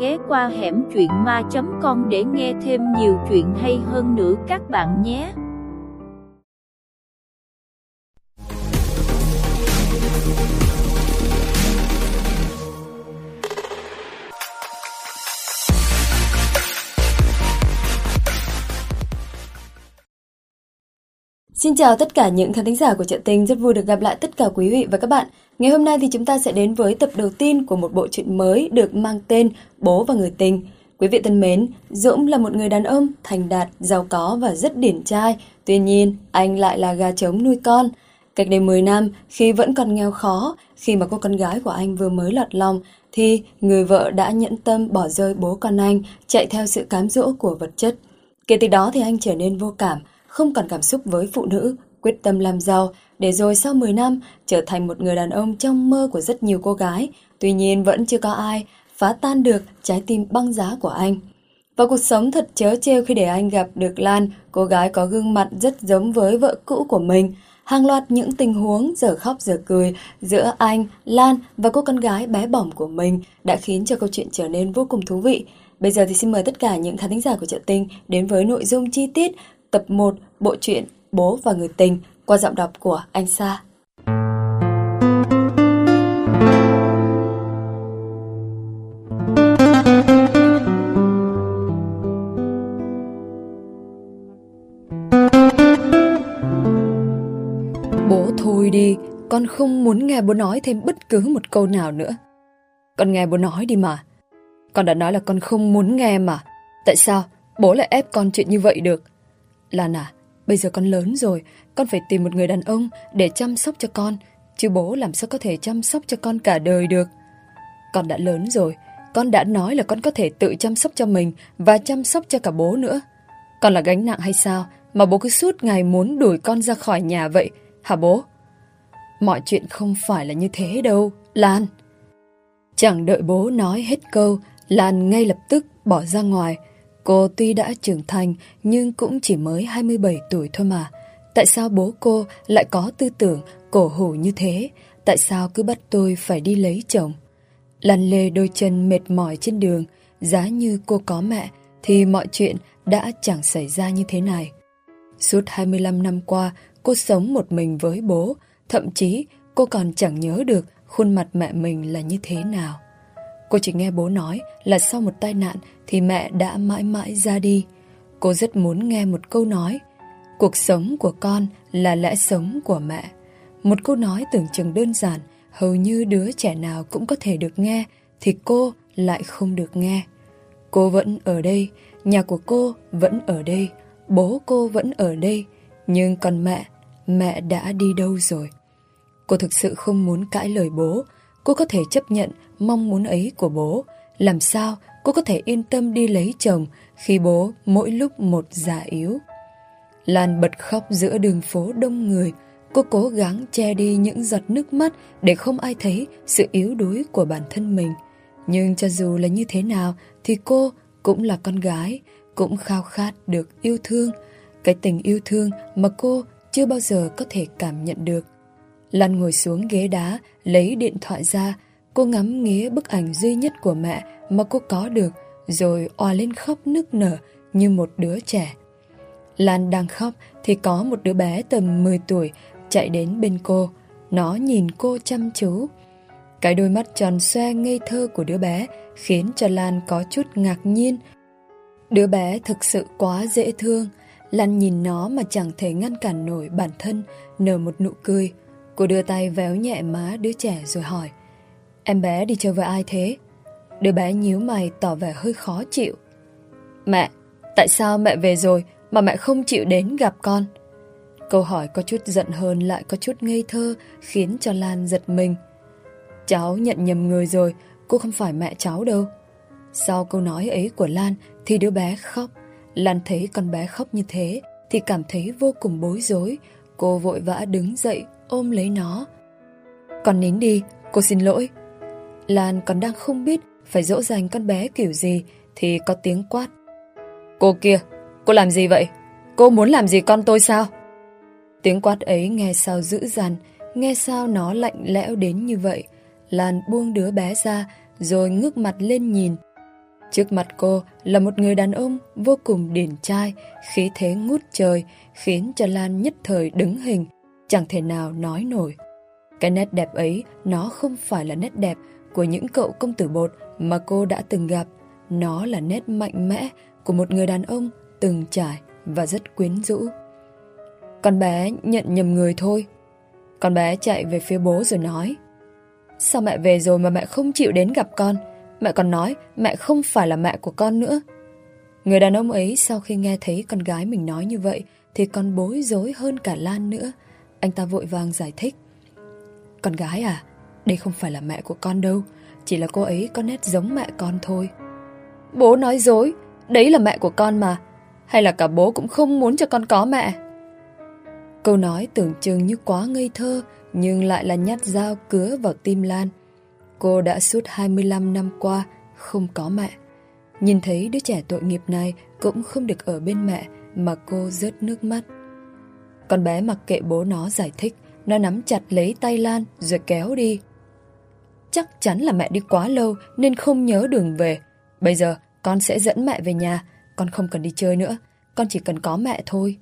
ghé qua hẻm truyện ma.com để nghe thêm nhiều chuyện hay hơn nữa các bạn nhé. Xin chào tất cả những khán thính giả của Chợ Tình, rất vui được gặp lại tất cả quý vị và các bạn. Ngày hôm nay thì chúng ta sẽ đến với tập đầu tiên của một bộ truyện mới được mang tên Bố và Người Tình. Quý vị thân mến, Dũng là một người đàn ông thành đạt, giàu có và rất điển trai. Tuy nhiên, anh lại là gà trống nuôi con. Cách đây 10 năm, khi vẫn còn nghèo khó, khi mà cô con gái của anh vừa mới lọt lòng, thì người vợ đã nhẫn tâm bỏ rơi bố con anh, chạy theo sự cám dỗ của vật chất. Kể từ đó thì anh trở nên vô cảm, không còn cảm xúc với phụ nữ, quyết tâm làm giàu, để rồi sau 10 năm trở thành một người đàn ông trong mơ của rất nhiều cô gái. Tuy nhiên vẫn chưa có ai phá tan được trái tim băng giá của anh. Và cuộc sống thật trớ trêu khi để anh gặp được Lan, cô gái có gương mặt rất giống với vợ cũ của mình. Hàng loạt những tình huống giờ khóc giờ cười giữa anh, Lan và cô con gái bé bỏng của mình đã khiến cho câu chuyện trở nên vô cùng thú vị. Bây giờ thì xin mời tất cả những khán thính giả của Chợ Tình đến với nội dung chi tiết tập 1 bộ truyện Bố và Người Tình qua giọng đọc của anh Sa. Bố thôi đi, con không muốn nghe bố nói thêm bất cứ một câu nào nữa. Con nghe bố nói đi mà. Con đã nói là con không muốn nghe mà. Tại sao bố lại ép con chuyện như vậy được? Lan à, bây giờ con lớn rồi, con phải tìm một người đàn ông để chăm sóc cho con, chứ bố làm sao có thể chăm sóc cho con cả đời được. Con đã lớn rồi, con đã nói là con có thể tự chăm sóc cho mình và chăm sóc cho cả bố nữa. Con là gánh nặng hay sao mà bố cứ suốt ngày muốn đuổi con ra khỏi nhà vậy, hả bố? Mọi chuyện không phải là như thế đâu, Lan. Chẳng đợi bố nói hết câu, Lan ngay lập tức bỏ ra ngoài. Cô tuy đã trưởng thành nhưng cũng chỉ mới 27 tuổi thôi mà. Tại sao bố cô lại có tư tưởng cổ hủ như thế? Tại sao cứ bắt tôi phải đi lấy chồng? Lăn lê đôi chân mệt mỏi trên đường. Giá như cô có mẹ thì mọi chuyện đã chẳng xảy ra như thế này. Suốt 25 năm qua cô sống một mình với bố. Thậm chí cô còn chẳng nhớ được khuôn mặt mẹ mình là như thế nào. Cô chỉ nghe bố nói là sau một tai nạn thì mẹ đã mãi mãi ra đi. Cô rất muốn nghe một câu nói: cuộc sống của con là lẽ sống của mẹ. Một câu nói tưởng chừng đơn giản, hầu như đứa trẻ nào cũng có thể được nghe, thì cô lại không được nghe. Cô vẫn ở đây, nhà của cô vẫn ở đây, bố cô vẫn ở đây, nhưng còn mẹ đã đi đâu rồi? Cô thực sự không muốn cãi lời bố. Cô có thể chấp nhận mong muốn ấy của bố. Làm sao cô có thể yên tâm đi lấy chồng khi bố mỗi lúc một già yếu? Lan bật khóc giữa đường phố đông người. Cô cố gắng che đi những giọt nước mắt để không ai thấy sự yếu đuối của bản thân mình. Nhưng cho dù là như thế nào thì cô cũng là con gái, cũng khao khát được yêu thương. Cái tình yêu thương mà cô chưa bao giờ có thể cảm nhận được. Lan ngồi xuống ghế đá, lấy điện thoại ra. Cô ngắm nghía bức ảnh duy nhất của mẹ mà cô có được, rồi òa lên khóc nức nở như một đứa trẻ. Lan đang khóc thì có một đứa bé tầm 10 tuổi chạy đến bên cô. Nó nhìn cô chăm chú. Cái đôi mắt tròn xoe ngây thơ của đứa bé khiến cho Lan có chút ngạc nhiên. Đứa bé thực sự quá dễ thương. Lan nhìn nó mà chẳng thể ngăn cản nổi bản thân, nở một nụ cười. Cô đưa tay véo nhẹ má đứa trẻ rồi hỏi: em bé đi chơi với ai thế? Đứa bé nhíu mày tỏ vẻ hơi khó chịu. Mẹ, tại sao mẹ về rồi mà mẹ không chịu đến gặp con? Câu hỏi có chút giận hơn lại có chút ngây thơ, khiến cho Lan giật mình. Cháu nhận nhầm người rồi, cô không phải mẹ cháu đâu. Sau câu nói ấy của Lan thì đứa bé khóc. Lan thấy con bé khóc như thế thì cảm thấy vô cùng bối rối. Cô vội vã đứng dậy ôm lấy nó. Con nín đi, cô xin lỗi. Lan còn đang không biết phải dỗ dành con bé kiểu gì thì có tiếng quát. Cô kia, cô làm gì vậy? Cô muốn làm gì con tôi sao? Tiếng quát ấy nghe sao dữ dằn, nghe sao nó lạnh lẽo đến như vậy. Lan buông đứa bé ra rồi ngước mặt lên nhìn. Trước mặt cô là một người đàn ông vô cùng điển trai, khí thế ngút trời, khiến cho Lan nhất thời đứng hình, chẳng thể nào nói nổi. Cái nét đẹp ấy nó không phải là nét đẹp của những cậu công tử bột mà cô đã từng gặp. Nó là nét mạnh mẽ của một người đàn ông từng trải và rất quyến rũ. Con bé nhận nhầm người thôi. Con bé chạy về phía bố rồi nói: Sao mẹ về rồi mà mẹ không chịu đến gặp con? Mẹ còn nói mẹ không phải là mẹ của con nữa. Người đàn ông ấy sau khi nghe thấy con gái mình nói như vậy thì còn bối rối hơn cả Lan nữa. Anh ta vội vàng giải thích: Con gái à, đây không phải là mẹ của con đâu, chỉ là cô ấy có nét giống mẹ con thôi. Bố nói dối, đấy là mẹ của con mà. Hay là cả bố cũng không muốn cho con có mẹ? Câu nói tưởng chừng như quá ngây thơ, nhưng lại là nhát dao cứa vào tim Lan. Cô đã suốt 25 năm qua không có mẹ. Nhìn thấy đứa trẻ tội nghiệp này cũng không được ở bên mẹ mà cô rớt nước mắt. Con bé mặc kệ bố nó giải thích, nó nắm chặt lấy tay Lan rồi kéo đi. Chắc chắn là mẹ đi quá lâu nên không nhớ đường về. Bây giờ con sẽ dẫn mẹ về nhà. Con không cần đi chơi nữa, con chỉ cần có mẹ thôi.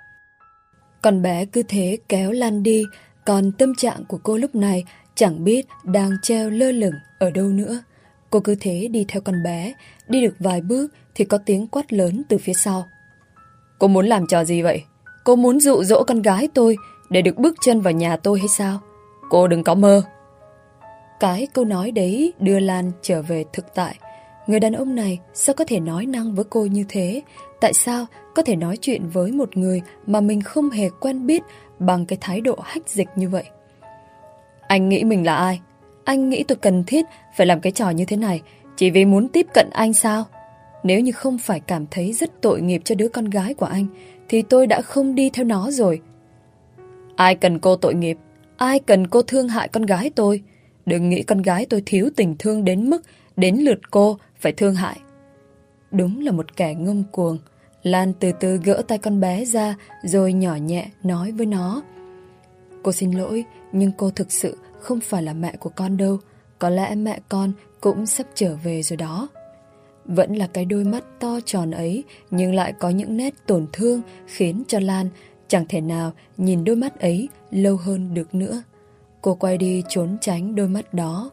Con bé cứ thế kéo Lan đi. Còn tâm trạng của cô lúc này chẳng biết đang treo lơ lửng ở đâu nữa. Cô cứ thế đi theo con bé. Đi được vài bước thì có tiếng quát lớn từ phía sau. Cô muốn làm trò gì vậy? Cô muốn dụ dỗ con gái tôi để được bước chân vào nhà tôi hay sao? Cô đừng có mơ. Cái câu nói đấy đưa Lan trở về thực tại. Người đàn ông này sao có thể nói năng với cô như thế? Tại sao có thể nói chuyện với một người mà mình không hề quen biết bằng cái thái độ hách dịch như vậy? Anh nghĩ mình là ai? Anh nghĩ tôi cần thiết phải làm cái trò như thế này chỉ vì muốn tiếp cận anh sao? Nếu như không phải cảm thấy rất tội nghiệp cho đứa con gái của anh thì tôi đã không đi theo nó rồi. Ai cần cô tội nghiệp? Ai cần cô thương hại con gái tôi? Đừng nghĩ con gái tôi thiếu tình thương đến mức đến lượt cô phải thương hại. Đúng là một kẻ ngông cuồng. Lan từ từ gỡ tay con bé ra rồi nhỏ nhẹ nói với nó: Cô xin lỗi, nhưng cô thực sự không phải là mẹ của con đâu. Có lẽ mẹ con cũng sắp trở về rồi đó. Vẫn là cái đôi mắt to tròn ấy, nhưng lại có những nét tổn thương khiến cho Lan chẳng thể nào nhìn đôi mắt ấy lâu hơn được nữa. Cô quay đi trốn tránh đôi mắt đó.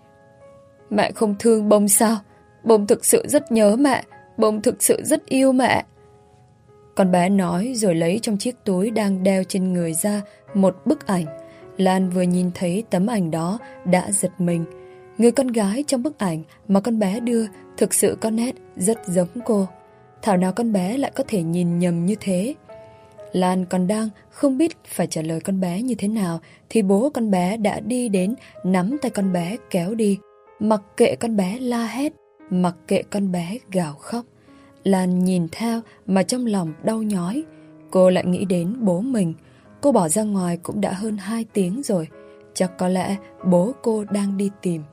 Mẹ không thương Bông sao? Bông thực sự rất nhớ mẹ. Bông thực sự rất yêu mẹ. Con bé nói rồi lấy trong chiếc túi đang đeo trên người ra một bức ảnh. Lan vừa nhìn thấy tấm ảnh đó đã giật mình. Người con gái trong bức ảnh mà con bé đưa thực sự có nét rất giống cô. Thảo nào con bé lại có thể nhìn nhầm như thế? Lan còn đang không biết phải trả lời con bé như thế nào thì bố con bé đã đi đến nắm tay con bé kéo đi. Mặc kệ con bé la hét, mặc kệ con bé gào khóc, Lan nhìn theo mà trong lòng đau nhói. Cô lại nghĩ đến bố mình. Cô bỏ ra ngoài cũng đã hơn 2 tiếng rồi. Chắc có lẽ bố cô đang đi tìm.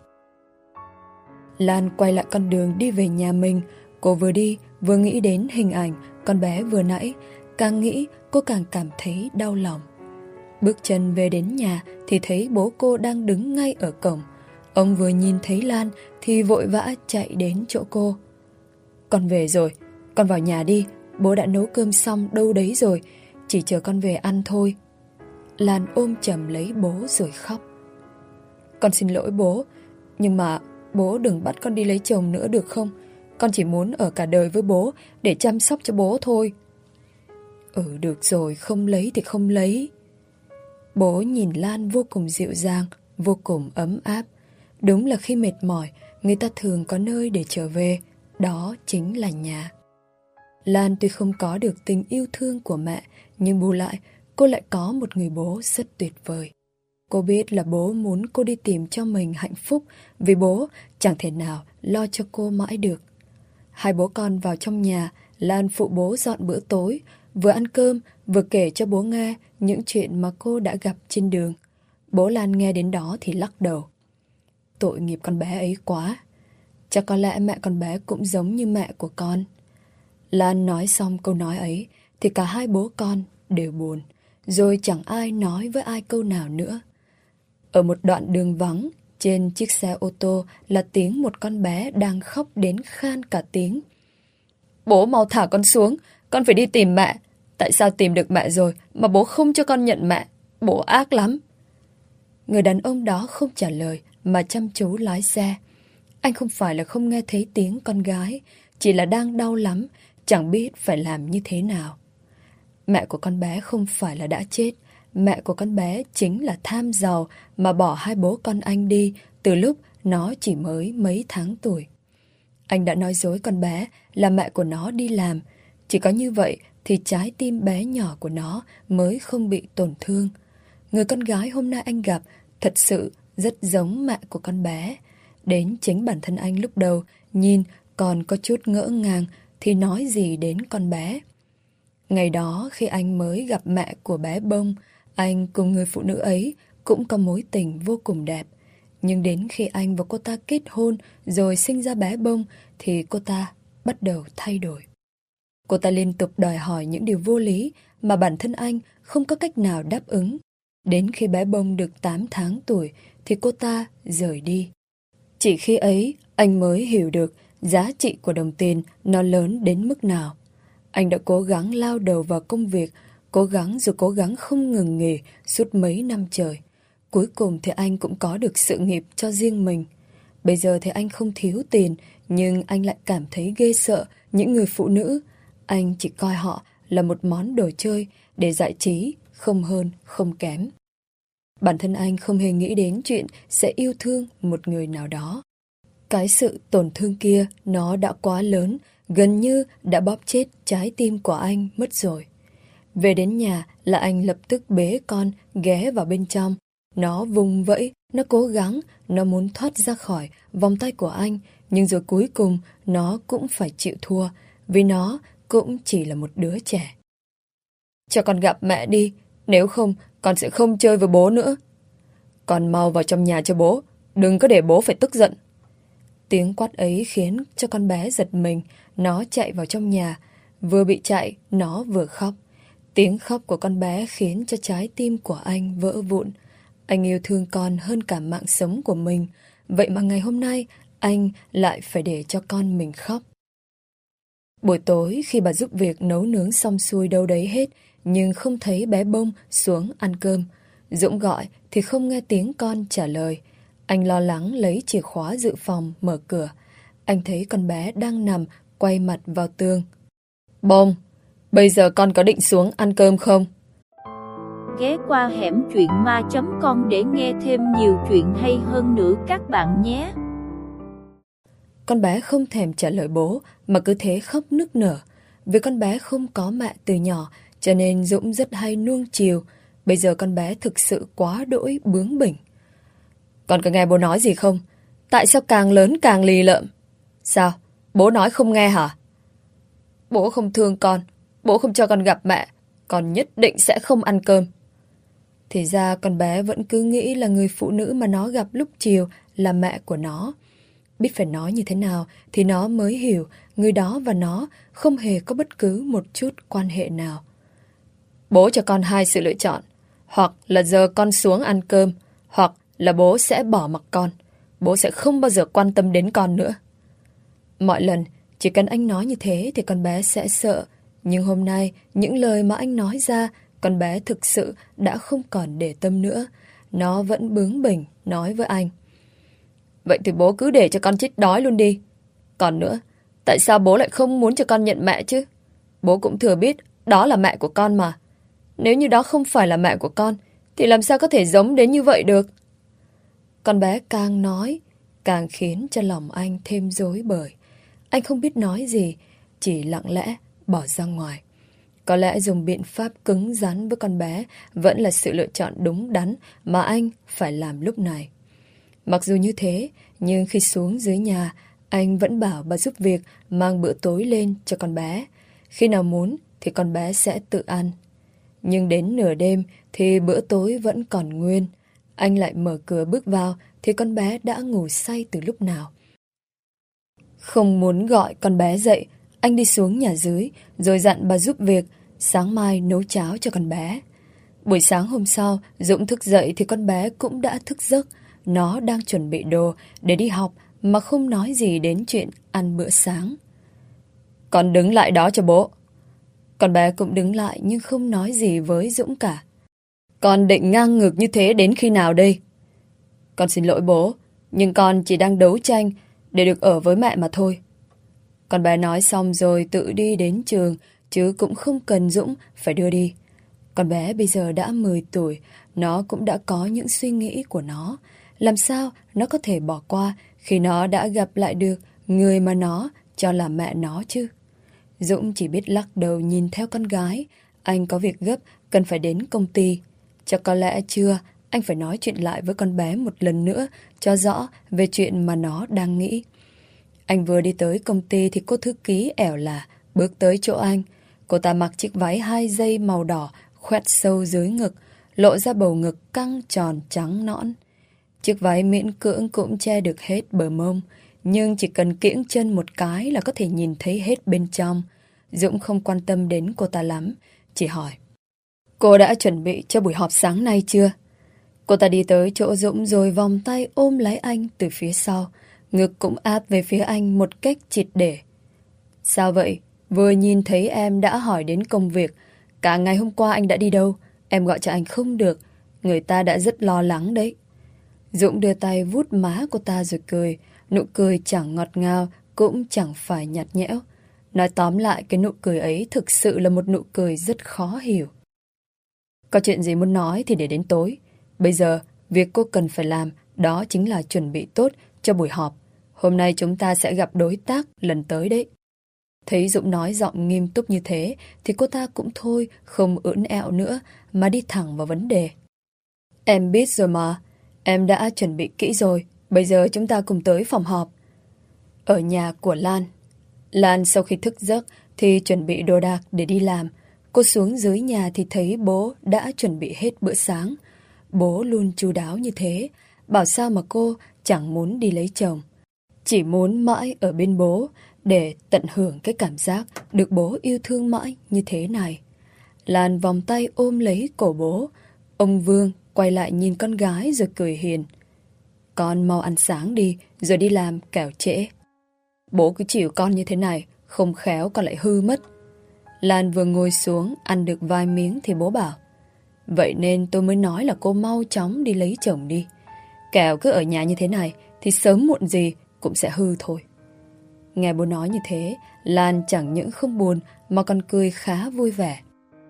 Lan quay lại con đường đi về nhà mình. Cô vừa đi vừa nghĩ đến hình ảnh con bé vừa nãy. Càng nghĩ cô càng cảm thấy đau lòng. Bước chân về đến nhà thì thấy bố cô đang đứng ngay ở cổng. Ông vừa nhìn thấy Lan thì vội vã chạy đến chỗ cô. Con về rồi, con vào nhà đi. Bố đã nấu cơm xong đâu đấy rồi, chỉ chờ con về ăn thôi. Lan ôm chầm lấy bố rồi khóc. Con xin lỗi bố, nhưng mà bố đừng bắt con đi lấy chồng nữa được không? Con chỉ muốn ở cả đời với bố để chăm sóc cho bố thôi. Được rồi, không lấy thì không lấy. Bố nhìn Lan vô cùng dịu dàng, vô cùng ấm áp. Đúng là khi mệt mỏi, người ta thường có nơi để trở về. Đó chính là nhà. Lan tuy không có được tình yêu thương của mẹ, nhưng bù lại, cô lại có một người bố rất tuyệt vời. Cô biết là bố muốn cô đi tìm cho mình hạnh phúc, vì bố chẳng thể nào lo cho cô mãi được. Hai bố con vào trong nhà, Lan phụ bố dọn bữa tối, vừa ăn cơm, vừa kể cho bố nghe những chuyện mà cô đã gặp trên đường. Bố Lan nghe đến đó thì lắc đầu. Tội nghiệp con bé ấy quá. Chắc có lẽ mẹ con bé cũng giống như mẹ của con. Lan nói xong câu nói ấy thì cả hai bố con đều buồn, rồi chẳng ai nói với ai câu nào nữa. Ở một đoạn đường vắng, Trên chiếc xe ô tô là tiếng một con bé đang khóc đến khan cả tiếng. Bố mau thả con xuống, con phải đi tìm mẹ. Tại sao tìm được mẹ rồi mà bố không cho con nhận mẹ? Bố ác lắm. Người đàn ông đó không trả lời mà chăm chú lái xe. Anh không phải là không nghe thấy tiếng con gái, chỉ là đang đau lắm, chẳng biết phải làm như thế nào. Mẹ của con bé không phải là đã chết. Mẹ của con bé chính là tham giàu mà bỏ hai bố con anh đi từ lúc nó chỉ mới mấy tháng tuổi. Anh đã nói dối con bé là mẹ của nó đi làm. Chỉ có như vậy thì trái tim bé nhỏ của nó mới không bị tổn thương. Người con gái hôm nay anh gặp thật sự rất giống mẹ của con bé. Đến chính bản thân anh lúc đầu nhìn còn có chút ngỡ ngàng thì nói gì đến con bé. Ngày đó khi anh mới gặp mẹ của bé Bông, anh cùng người phụ nữ ấy cũng có mối tình vô cùng đẹp. Nhưng đến khi anh và cô ta kết hôn rồi sinh ra bé Bông thì cô ta bắt đầu thay đổi. Cô ta liên tục đòi hỏi những điều vô lý mà bản thân anh không có cách nào đáp ứng. Đến khi bé Bông được 8 tháng tuổi thì cô ta rời đi. Chỉ khi ấy anh mới hiểu được giá trị của đồng tiền nó lớn đến mức nào. Anh đã cố gắng lao đầu vào công việc, cố gắng rồi cố gắng không ngừng nghỉ suốt mấy năm trời. Cuối cùng thì anh cũng có được sự nghiệp cho riêng mình. Bây giờ thì anh không thiếu tiền, nhưng anh lại cảm thấy ghê sợ những người phụ nữ. Anh chỉ coi họ là một món đồ chơi để giải trí, không hơn, không kém. Bản thân anh không hề nghĩ đến chuyện sẽ yêu thương một người nào đó. Cái sự tổn thương kia nó đã quá lớn, gần như đã bóp chết trái tim của anh mất rồi. Về đến nhà là anh lập tức bế con ghé vào bên trong. Nó vùng vẫy, nó cố gắng, nó muốn thoát ra khỏi vòng tay của anh, nhưng rồi cuối cùng nó cũng phải chịu thua, vì nó cũng chỉ là một đứa trẻ. Cho con gặp mẹ đi, nếu không con sẽ không chơi với bố nữa. Con mau vào trong nhà cho bố, đừng có để bố phải tức giận. Tiếng quát ấy khiến cho con bé giật mình, nó chạy vào trong nhà, vừa bị chạy, nó vừa khóc. Tiếng khóc của con bé khiến cho trái tim của anh vỡ vụn. Anh yêu thương con hơn cả mạng sống của mình, vậy mà ngày hôm nay anh lại phải để cho con mình khóc. Buổi tối khi bà giúp việc nấu nướng xong xuôi đâu đấy hết, nhưng không thấy bé Bông xuống ăn cơm. Dũng gọi thì không nghe tiếng con trả lời. Anh lo lắng lấy chìa khóa dự phòng mở cửa. Anh thấy con bé đang nằm quay mặt vào tường. Bông, bây giờ con có định xuống ăn cơm không? Ghé qua hẻm truyện ma.com để nghe thêm nhiều chuyện hay hơn nữa các bạn nhé. Con bé không thèm trả lời bố mà cứ thế khóc nức nở. Vì con bé không có mẹ từ nhỏ cho nên Dũng rất hay nuông chiều. Bây giờ con bé thực sự quá đỗi bướng bỉnh. Con có nghe bố nói gì không? Tại sao càng lớn càng lì lợm? Sao? Bố nói không nghe hả? Bố không thương con. Bố không cho con gặp mẹ. Con nhất định sẽ không ăn cơm. Thì ra con bé vẫn cứ nghĩ là người phụ nữ mà nó gặp lúc chiều là mẹ của nó. Biết phải nói như thế nào thì nó mới hiểu người đó và nó không hề có bất cứ một chút quan hệ nào. Bố cho con hai sự lựa chọn. Hoặc là giờ con xuống ăn cơm, hoặc là bố sẽ bỏ mặc con. Bố sẽ không bao giờ quan tâm đến con nữa. Mọi lần chỉ cần anh nói như thế thì con bé sẽ sợ. Nhưng hôm nay những lời mà anh nói ra, con bé thực sự đã không còn để tâm nữa. Nó vẫn bướng bỉnh nói với anh. Vậy thì bố cứ để cho con chết đói luôn đi. Còn nữa, tại sao bố lại không muốn cho con nhận mẹ chứ? Bố cũng thừa biết đó là mẹ của con mà. Nếu như đó không phải là mẹ của con thì làm sao có thể giống đến như vậy được? Con bé càng nói càng khiến cho lòng anh thêm rối bời. Anh không biết nói gì, chỉ lặng lẽ bỏ ra ngoài. Có lẽ dùng biện pháp cứng rắn với con bé vẫn là sự lựa chọn đúng đắn mà anh phải làm lúc này. Mặc dù như thế, nhưng khi xuống dưới nhà, anh vẫn bảo bà giúp việc mang bữa tối lên cho con bé. Khi nào muốn thì con bé sẽ tự ăn. Nhưng đến nửa đêm thì bữa tối vẫn còn nguyên. Anh lại mở cửa bước vào thì con bé đã ngủ say từ lúc nào. Không muốn gọi con bé dậy, anh đi xuống nhà dưới rồi dặn bà giúp việc sáng mai nấu cháo cho con bé. Buổi sáng hôm sau, Dũng thức dậy thì con bé cũng đã thức giấc. nó đang chuẩn bị đồ để đi học mà không nói gì đến chuyện ăn bữa sáng. Con đứng lại đó cho bố. Con bé cũng đứng lại nhưng không nói gì với Dũng cả. Con định ngang ngược như thế đến khi nào đây? Con xin lỗi bố, nhưng con chỉ đang đấu tranh để được ở với mẹ mà thôi. Con bé nói xong rồi tự đi đến trường, chứ cũng không cần Dũng phải đưa đi. Con bé bây giờ đã 10 tuổi, nó cũng đã có những suy nghĩ của nó. Làm sao nó có thể bỏ qua khi nó đã gặp lại được người mà nó cho là mẹ nó chứ? Dũng chỉ biết lắc đầu nhìn theo con gái. Anh có việc gấp, cần phải đến công ty. Chắc có lẽ trưa, anh phải nói chuyện lại với con bé một lần nữa cho rõ về chuyện mà nó đang nghĩ. Anh vừa đi tới công ty thì cô thư ký ẻo lả bước tới chỗ anh. Cô ta mặc chiếc váy 2 dây màu đỏ khoét sâu dưới ngực, lộ ra bầu ngực căng tròn trắng nõn. Chiếc váy miễn cưỡng cũng che được hết bờ mông, nhưng chỉ cần kiễng chân một cái là có thể nhìn thấy hết bên trong. Dũng không quan tâm đến cô ta lắm, chỉ hỏi: Cô đã chuẩn bị cho buổi họp sáng nay chưa? Cô ta đi tới chỗ Dũng rồi vòng tay ôm lấy anh từ phía sau, ngực cũng áp về phía anh một cách triệt để. Sao vậy? Vừa nhìn thấy em đã hỏi đến công việc. Cả ngày hôm qua anh đã đi đâu? Em gọi cho anh không được. Người ta đã rất lo lắng đấy. Dũng đưa tay vuốt má cô ta rồi cười. Nụ cười chẳng ngọt ngào, cũng chẳng phải nhạt nhẽo. Nói tóm lại, cái nụ cười ấy thực sự là một nụ cười rất khó hiểu. Có chuyện gì muốn nói thì để đến tối. Bây giờ, việc cô cần phải làm đó chính là chuẩn bị tốt cho buổi họp. Hôm nay chúng ta sẽ gặp đối tác lần tới đấy. Thấy Dũng nói giọng nghiêm túc như thế thì cô ta cũng thôi, không ưỡn ẹo nữa mà đi thẳng vào vấn đề. Em biết rồi mà, em đã chuẩn bị kỹ rồi. Bây giờ chúng ta cùng tới phòng họp. Ở nhà của Lan. Lan sau khi thức giấc thì chuẩn bị đồ đạc để đi làm. Cô xuống dưới nhà thì thấy bố đã chuẩn bị hết bữa sáng. Bố luôn chu đáo như thế, bảo sao mà cô chẳng muốn đi lấy chồng. Chỉ muốn mãi ở bên bố để tận hưởng cái cảm giác được bố yêu thương mãi như thế này. Lan vòng tay ôm lấy cổ bố. Ông Vương quay lại nhìn con gái rồi cười hiền. Con mau ăn sáng đi rồi đi làm kẻo trễ. Bố cứ chịu con như thế này, không khéo con lại hư mất. Lan vừa ngồi xuống ăn được vài miếng thì bố bảo: Vậy nên tôi mới nói là cô mau chóng đi lấy chồng đi. Kẻo cứ ở nhà như thế này thì sớm muộn gì cũng sẽ hư thôi. Nghe bố nói như thế, Lan chẳng những không buồn mà còn cười khá vui vẻ.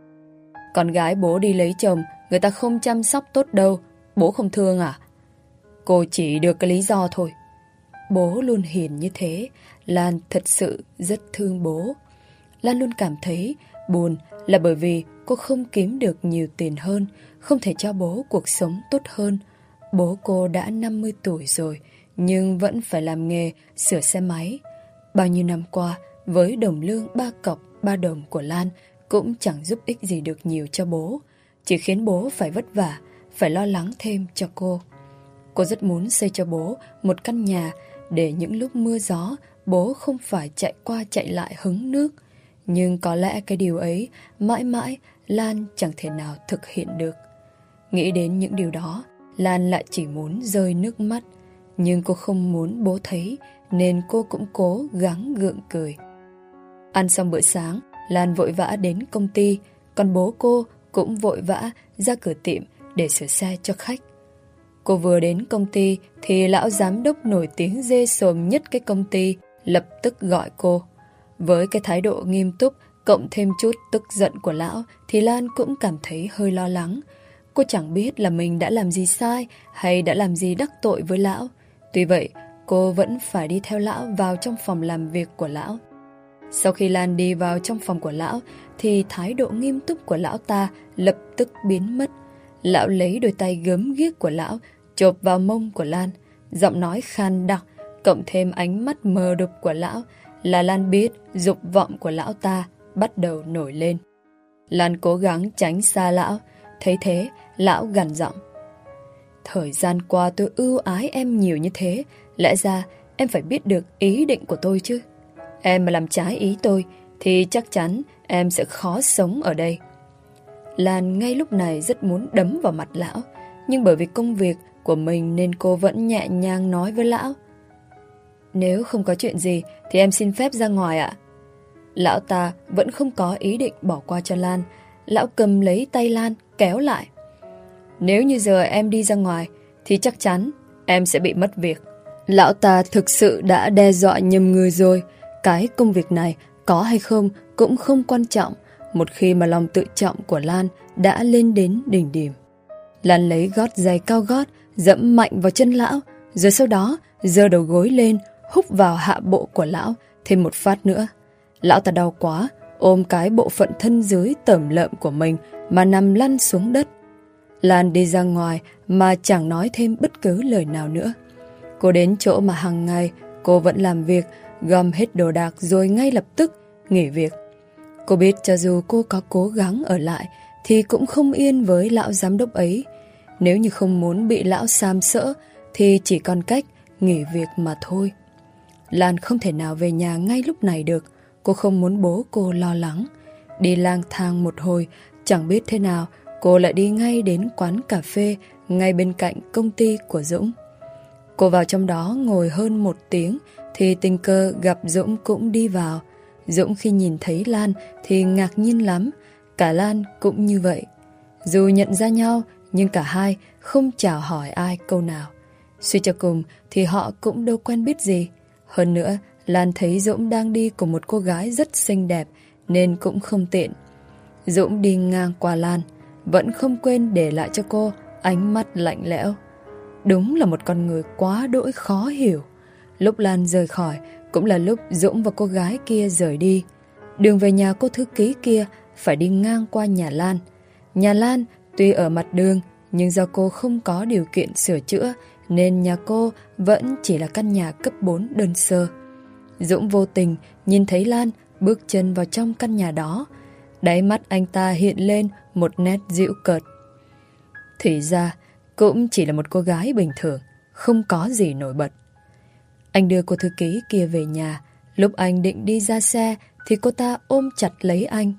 Con gái bố đi lấy chồng, người ta không chăm sóc tốt đâu. Bố không thương à? Cô chỉ được cái lý do thôi. Bố luôn hiền như thế, Lan thật sự rất thương bố. Lan luôn cảm thấy buồn là bởi vì cô không kiếm được nhiều tiền hơn, không thể cho bố cuộc sống tốt hơn. Bố cô đã 50 tuổi rồi, nhưng vẫn phải làm nghề sửa xe máy. Bao nhiêu năm qua, với đồng lương 3 cọc 3 đồng của Lan cũng chẳng giúp ích gì được nhiều cho bố, chỉ khiến bố phải vất vả, phải lo lắng thêm cho cô. Cô rất muốn xây cho bố một căn nhà để những lúc mưa gió bố không phải chạy qua chạy lại hứng nước. Nhưng có lẽ cái điều ấy mãi mãi Lan chẳng thể nào thực hiện được. Nghĩ đến những điều đó, Lan lại chỉ muốn rơi nước mắt. Nhưng cô không muốn bố thấy nên cô cũng cố gắng gượng cười. Ăn xong bữa sáng, Lan vội vã đến công ty, còn bố cô cũng vội vã ra cửa tiệm để sửa xe cho khách. Cô vừa đến công ty thì lão giám đốc nổi tiếng ghê xồm nhất cái công ty lập tức gọi cô. Với cái thái độ nghiêm túc cộng thêm chút tức giận của lão thì Lan cũng cảm thấy hơi lo lắng. Cô chẳng biết là mình đã làm gì sai hay đã làm gì đắc tội với lão. Tuy vậy, cô vẫn phải đi theo lão vào trong phòng làm việc của lão. Sau khi Lan đi vào trong phòng của lão thì thái độ nghiêm túc của lão ta lập tức biến mất. Lão lấy đôi tay gớm ghiếc của lão chộp vào mông của Lan. Giọng nói khan đặc cộng thêm ánh mắt mờ đục của lão là Lan biết dục vọng của lão ta bắt đầu nổi lên. Lan cố gắng tránh xa lão. Thấy thế, lão gằn giọng: Thời gian qua tôi ưu ái em nhiều như thế, lẽ ra em phải biết được ý định của tôi chứ. Em mà làm trái ý tôi thì chắc chắn em sẽ khó sống ở đây. Lan ngay lúc này rất muốn đấm vào mặt lão, nhưng bởi vì công việc của mình nên cô vẫn nhẹ nhàng nói với lão: Nếu không có chuyện gì thì em xin phép ra ngoài ạ. Lão ta vẫn không có ý định bỏ qua cho Lan. Lão cầm lấy tay Lan kéo lại: Nếu như giờ em đi ra ngoài thì chắc chắn em sẽ bị mất việc. Lão ta thực sự đã đe dọa nhầm người rồi. Cái công việc này có hay không cũng không quan trọng, một khi mà lòng tự trọng của Lan đã lên đến đỉnh điểm. Lan lấy gót giày cao gót dẫm mạnh vào chân lão, rồi sau đó giơ đầu gối lên húc vào hạ bộ của lão thêm một phát nữa. Lão ta đau quá, ôm cái bộ phận thân dưới tởm lợm của mình mà nằm lăn xuống đất. Lan đi ra ngoài mà chẳng nói thêm bất cứ lời nào nữa. Cô đến chỗ mà hàng ngày cô vẫn làm việc, gom hết đồ đạc rồi ngay lập tức nghỉ việc. Cô biết cho dù cô có cố gắng ở lại thì cũng không yên với lão giám đốc ấy. Nếu như không muốn bị lão sàm sỡ thì chỉ còn cách nghỉ việc mà thôi. Lan không thể nào về nhà ngay lúc này được. Cô không muốn bố cô lo lắng. Đi lang thang một hồi, chẳng biết thế nào cô lại đi ngay đến quán cà phê ngay bên cạnh công ty của Dũng. Cô vào trong đó ngồi hơn 1 tiếng thì tình cờ gặp Dũng cũng đi vào. Dũng khi nhìn thấy Lan thì ngạc nhiên lắm, cả Lan cũng như vậy. Dù nhận ra nhau nhưng cả hai không chào hỏi ai câu nào. Suy cho cùng thì họ cũng đâu quen biết gì. Hơn nữa, Lan thấy Dũng đang đi cùng một cô gái rất xinh đẹp nên cũng không tiện. Dũng đi ngang qua Lan, vẫn không quên để lại cho cô ánh mắt lạnh lẽo. Đúng là một con người quá đỗi khó hiểu. Lúc Lan rời khỏi cũng là lúc Dũng và cô gái kia rời đi. Đường về nhà cô thư ký kia phải đi ngang qua nhà Lan. Nhà Lan tuy ở mặt đường nhưng do cô không có điều kiện sửa chữa nên nhà cô vẫn chỉ là căn nhà cấp 4 đơn sơ. Dũng vô tình nhìn thấy Lan bước chân vào trong căn nhà đó. Đáy mắt anh ta hiện lên một nét giễu cợt. Thì ra cũng chỉ là một cô gái bình thường, không có gì nổi bật. Anh đưa cô thư ký kia về nhà. Lúc anh định đi ra xe thì cô ta ôm chặt lấy anh.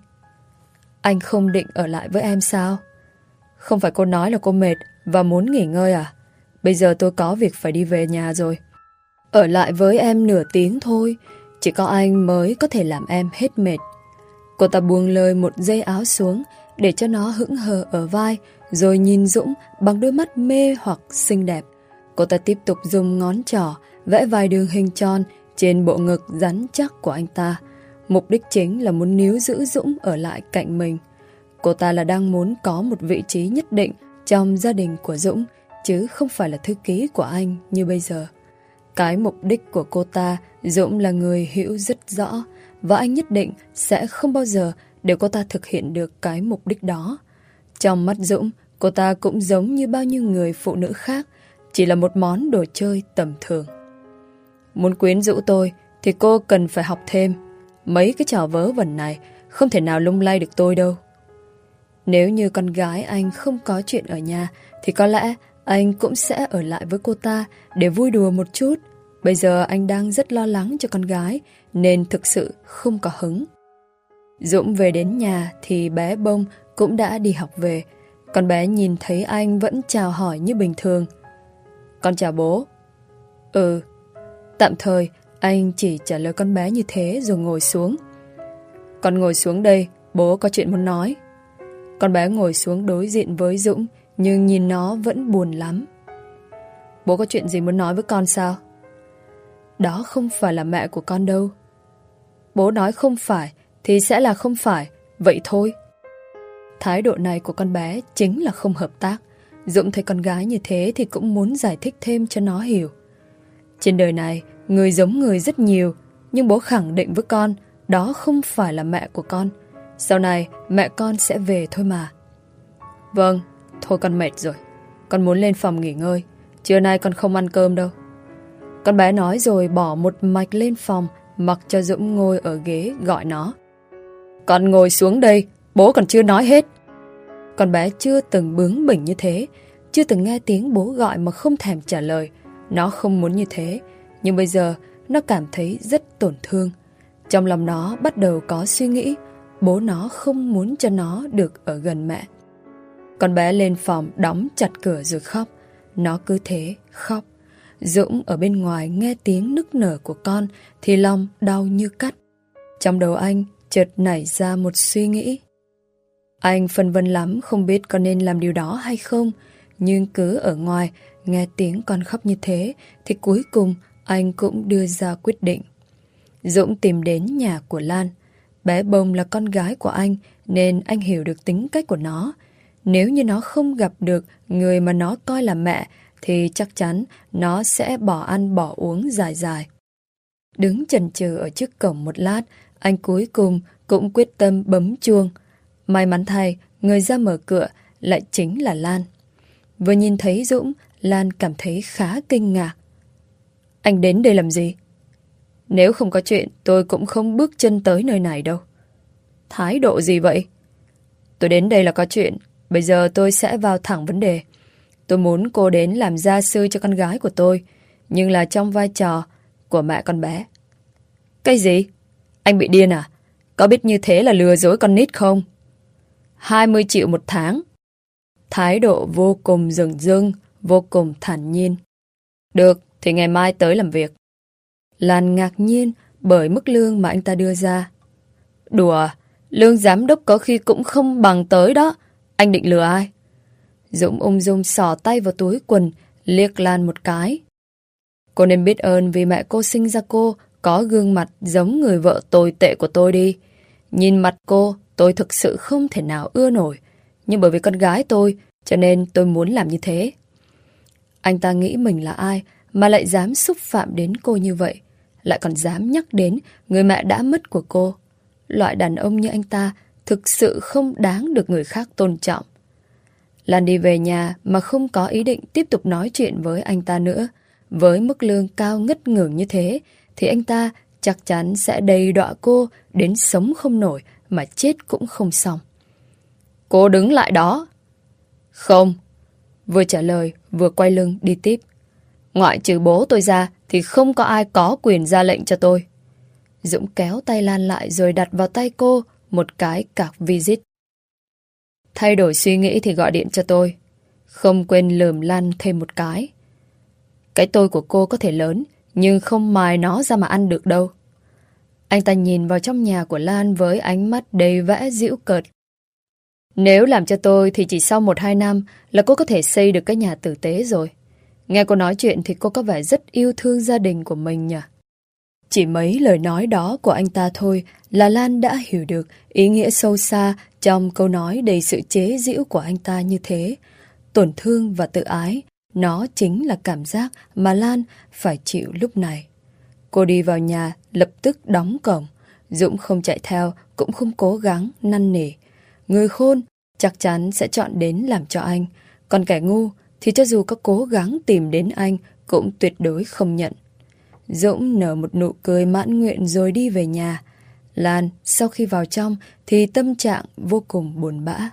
Anh không định ở lại với em sao? Không phải cô nói là cô mệt và muốn nghỉ ngơi à? Bây giờ tôi có việc phải đi về nhà rồi. Ở lại với em nửa tiếng thôi, chỉ có anh mới có thể làm em hết mệt. Cô ta buông lơi một dây áo xuống để cho nó hững hờ ở vai, rồi nhìn Dũng bằng đôi mắt mê hoặc xinh đẹp. Cô ta tiếp tục dùng ngón trỏ vẽ vài đường hình tròn trên bộ ngực rắn chắc của anh ta. Mục đích chính là muốn níu giữ Dũng ở lại cạnh mình. Cô ta là đang muốn có một vị trí nhất định trong gia đình của Dũng, chứ không phải là thư ký của anh như bây giờ. Cái mục đích của cô ta, Dũng là người hiểu rất rõ, và anh nhất định sẽ không bao giờ để cô ta thực hiện được cái mục đích đó. Trong mắt Dũng, cô ta cũng giống như bao nhiêu người phụ nữ khác, chỉ là một món đồ chơi tầm thường. Muốn quyến rũ tôi thì cô cần phải học thêm. Mấy cái trò vớ vẩn này không thể nào lung lay được tôi đâu. Nếu như con gái anh không có chuyện ở nhà thì có lẽ anh cũng sẽ ở lại với cô ta để vui đùa một chút. Bây giờ anh đang rất lo lắng cho con gái nên thực sự không có hứng. Dũng về đến nhà thì bé Bông cũng đã đi học về. Con bé nhìn thấy anh vẫn chào hỏi như bình thường. Con chào bố. Ừ. Tạm thời anh chỉ trả lời con bé như thế rồi ngồi xuống. Con ngồi xuống đây, bố có chuyện muốn nói. Con bé ngồi xuống đối diện với Dũng nhưng nhìn nó vẫn buồn lắm. Bố có chuyện gì muốn nói với con sao? Đó không phải là mẹ của con đâu. Bố nói không phải thì sẽ là không phải, vậy thôi. Thái độ này của con bé chính là không hợp tác. Dũng thấy con gái như thế thì cũng muốn giải thích thêm cho nó hiểu. Trên đời này, người giống người rất nhiều, nhưng bố khẳng định với con, đó không phải là mẹ của con. Sau này, mẹ con sẽ về thôi mà. Vâng, thôi con mệt rồi. Con muốn lên phòng nghỉ ngơi. Trưa nay con không ăn cơm đâu. Con bé nói rồi bỏ một mạch lên phòng, mặc cho Dũng ngồi ở ghế gọi nó. Con ngồi xuống đây, bố còn chưa nói hết. Con bé chưa từng bướng bỉnh như thế, chưa từng nghe tiếng bố gọi mà không thèm trả lời. Nó không muốn như thế, nhưng bây giờ nó cảm thấy rất tổn thương. Trong lòng nó bắt đầu có suy nghĩ, bố nó không muốn cho nó được ở gần mẹ. Con bé lên phòng đóng chặt cửa rồi khóc. nó cứ thế khóc. Dũng ở bên ngoài nghe tiếng nức nở của con thì lòng đau như cắt. Trong đầu anh chợt nảy ra một suy nghĩ. Anh phân vân lắm không biết có nên làm điều đó hay không, nhưng cứ ở ngoài nghe tiếng con khóc như thế thì cuối cùng anh cũng đưa ra quyết định. Dũng tìm đến nhà của Lan. Bé Bông là con gái của anh nên anh hiểu được tính cách của nó. Nếu như nó không gặp được người mà nó coi là mẹ thì chắc chắn nó sẽ bỏ ăn bỏ uống dài dài. Đứng chần chừ ở trước cổng một lát, anh cuối cùng cũng quyết tâm bấm chuông. May mắn thay, người ra mở cửa lại chính là Lan. Vừa nhìn thấy Dũng, Lan cảm thấy khá kinh ngạc. Anh đến đây làm gì? Nếu không có chuyện, tôi cũng không bước chân tới nơi này đâu. Thái độ gì vậy? Tôi đến đây là có chuyện. Bây giờ tôi sẽ vào thẳng vấn đề. Tôi muốn cô đến làm gia sư cho con gái của tôi, nhưng là trong vai trò của mẹ con bé. Cái gì? Anh bị điên à? Có biết như thế là lừa dối con nít không? 20 triệu một tháng. Thái độ vô cùng dửng dưng, vô cùng thản nhiên. Được, thì ngày mai tới làm việc. Lan ngạc nhiên bởi mức lương mà anh ta đưa ra. Đùa, lương giám đốc có khi cũng không bằng tới đó. Anh định lừa ai? Dũng ung dung xỏ tay vào túi quần, liếc Lan một cái. Cô nên biết ơn vì mẹ cô sinh ra cô có gương mặt giống người vợ tồi tệ của tôi đi. Nhìn mặt cô, tôi thực sự không thể nào ưa nổi. Nhưng bởi vì con gái tôi, cho nên tôi muốn làm như thế. Anh ta nghĩ mình là ai mà lại dám xúc phạm đến cô như vậy, lại còn dám nhắc đến người mẹ đã mất của cô. Loại đàn ông như anh ta thực sự không đáng được người khác tôn trọng. Lan đi về nhà mà không có ý định tiếp tục nói chuyện với anh ta nữa. Với mức lương cao ngất ngưởng như thế thì anh ta chắc chắn sẽ đầy đọa cô đến sống không nổi mà chết cũng không xong. Cô đứng lại đó. Không. Vừa trả lời vừa quay lưng đi tiếp. Ngoại trừ bố tôi ra thì không có ai có quyền ra lệnh cho tôi. Dũng kéo tay Lan lại rồi đặt vào tay cô một cái card visit. Thay đổi suy nghĩ thì gọi điện cho tôi. Không quên lườm Lan thêm một cái. Cái tôi của cô có thể lớn, nhưng không mài nó ra mà ăn được đâu. Anh ta nhìn vào trong nhà của Lan với ánh mắt đầy vẻ giễu cợt. Nếu làm cho tôi thì chỉ sau 1-2 năm là cô có thể xây được cái nhà tử tế rồi. Nghe cô nói chuyện thì cô có vẻ rất yêu thương gia đình của mình nhỉ? Chỉ mấy lời nói đó của anh ta thôi là Lan đã hiểu được ý nghĩa sâu xa trong câu nói đầy sự chế giễu của anh ta như thế. Tổn thương và tự ái, nó chính là cảm giác mà Lan phải chịu lúc này. Cô đi vào nhà, lập tức đóng cổng. Dũng không chạy theo, cũng không cố gắng năn nỉ. Người khôn chắc chắn sẽ chọn đến làm cho anh. Còn kẻ ngu thì cho dù có cố gắng tìm đến anh cũng tuyệt đối không nhận. Dũng nở một nụ cười mãn nguyện rồi đi về nhà. Lan sau khi vào trong thì tâm trạng vô cùng buồn bã.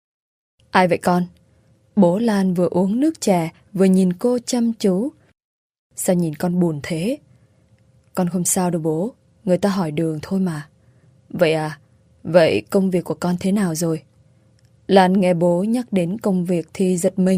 Ai vậy con? Bố Lan vừa uống nước chè vừa nhìn cô chăm chú. Sao nhìn con buồn thế? Con không sao đâu bố, người ta hỏi đường thôi mà. Vậy à? Vậy công việc của con thế nào rồi? Lan nghe bố nhắc đến công việc thì giật mình.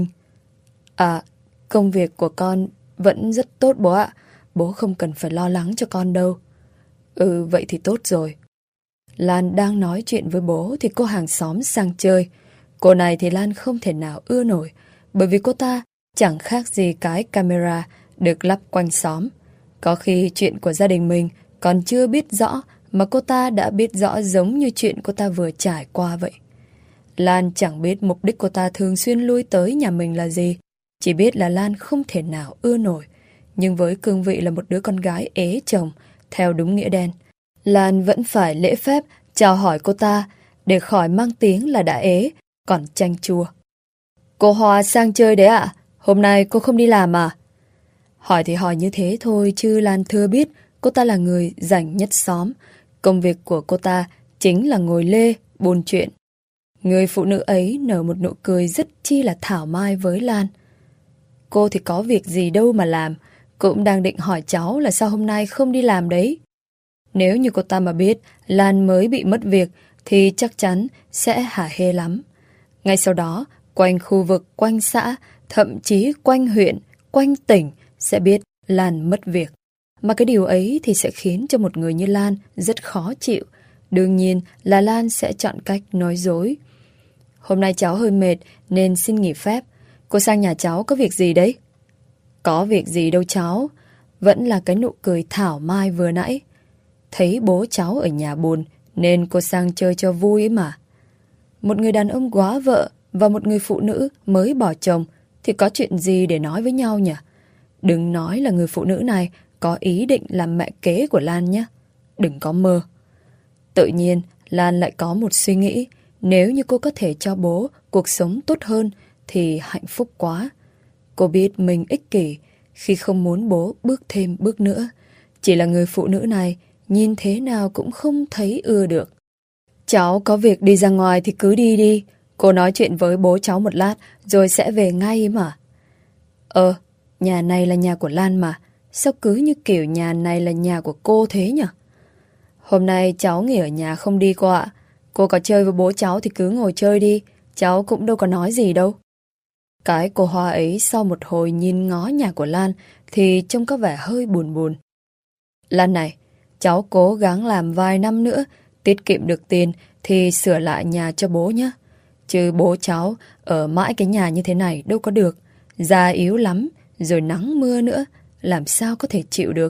À, công việc của con vẫn rất tốt bố ạ. Bố không cần phải lo lắng cho con đâu. Ừ, vậy thì tốt rồi. Lan đang nói chuyện với bố thì cô hàng xóm sang chơi. Cô này thì Lan không thể nào ưa nổi, bởi vì cô ta chẳng khác gì cái camera được lắp quanh xóm. Có khi chuyện của gia đình mình còn chưa biết rõ mà cô ta đã biết rõ, giống như chuyện cô ta vừa trải qua vậy. Lan chẳng biết mục đích cô ta thường xuyên lui tới nhà mình là gì. Chỉ biết là Lan không thể nào ưa nổi. Nhưng với cương vị là một đứa con gái ế chồng, theo đúng nghĩa đen, Lan vẫn phải lễ phép chào hỏi cô ta để khỏi mang tiếng là đã ế, còn chanh chua. Cô Hòa sang chơi đấy ạ? Hôm nay cô không đi làm à? Hỏi thì hỏi như thế thôi chứ Lan thưa biết cô ta là người rảnh nhất xóm. Công việc của cô ta chính là ngồi lê, buôn chuyện. Người phụ nữ ấy nở một nụ cười rất chi là thảo mai với Lan. Cô thì có việc gì đâu mà làm, cũng đang định hỏi cháu là sao hôm nay không đi làm đấy. Nếu như cô ta mà biết Lan mới bị mất việc thì chắc chắn sẽ hả hê lắm. Ngay sau đó, quanh khu vực, quanh xã thậm chí quanh huyện, quanh tỉnh sẽ biết Lan mất việc. Mà cái điều ấy thì sẽ khiến cho một người như Lan rất khó chịu. Đương nhiên là Lan sẽ chọn cách nói dối. Hôm nay cháu hơi mệt nên xin nghỉ phép. Cô sang nhà cháu có việc gì đấy? Có việc gì đâu cháu. Vẫn là cái nụ cười thảo mai vừa nãy. Thấy bố cháu ở nhà buồn nên cô sang chơi cho vui ấy mà. Một người đàn ông góa vợ và một người phụ nữ mới bỏ chồng thì có chuyện gì để nói với nhau nhỉ? Đừng nói là người phụ nữ này có ý định làm mẹ kế của Lan nhé. Đừng có mơ. Tự nhiên Lan lại có một suy nghĩ. Nếu như cô có thể cho bố cuộc sống tốt hơn thì hạnh phúc quá. Cô biết mình ích kỷ khi không muốn bố bước thêm bước nữa. Chỉ là người phụ nữ này nhìn thế nào cũng không thấy ưa được. Cháu có việc đi ra ngoài thì cứ đi đi. Cô nói chuyện với bố cháu một lát rồi sẽ về ngay mà. Nhà này là nhà của Lan mà. Sao cứ như kiểu nhà này là nhà của cô thế nhỉ? Hôm nay cháu nghỉ ở nhà không đi cô ạ. Cô có chơi với bố cháu thì cứ ngồi chơi đi. Cháu cũng đâu có nói gì đâu. Cái cô Hoa ấy sau một hồi nhìn ngó nhà của Lan thì trông có vẻ hơi buồn buồn. Lan này, cháu cố gắng làm vài năm nữa, tiết kiệm được tiền thì sửa lại nhà cho bố nhé. Chứ bố cháu ở mãi cái nhà như thế này đâu có được. Già yếu lắm, rồi nắng mưa nữa, làm sao có thể chịu được.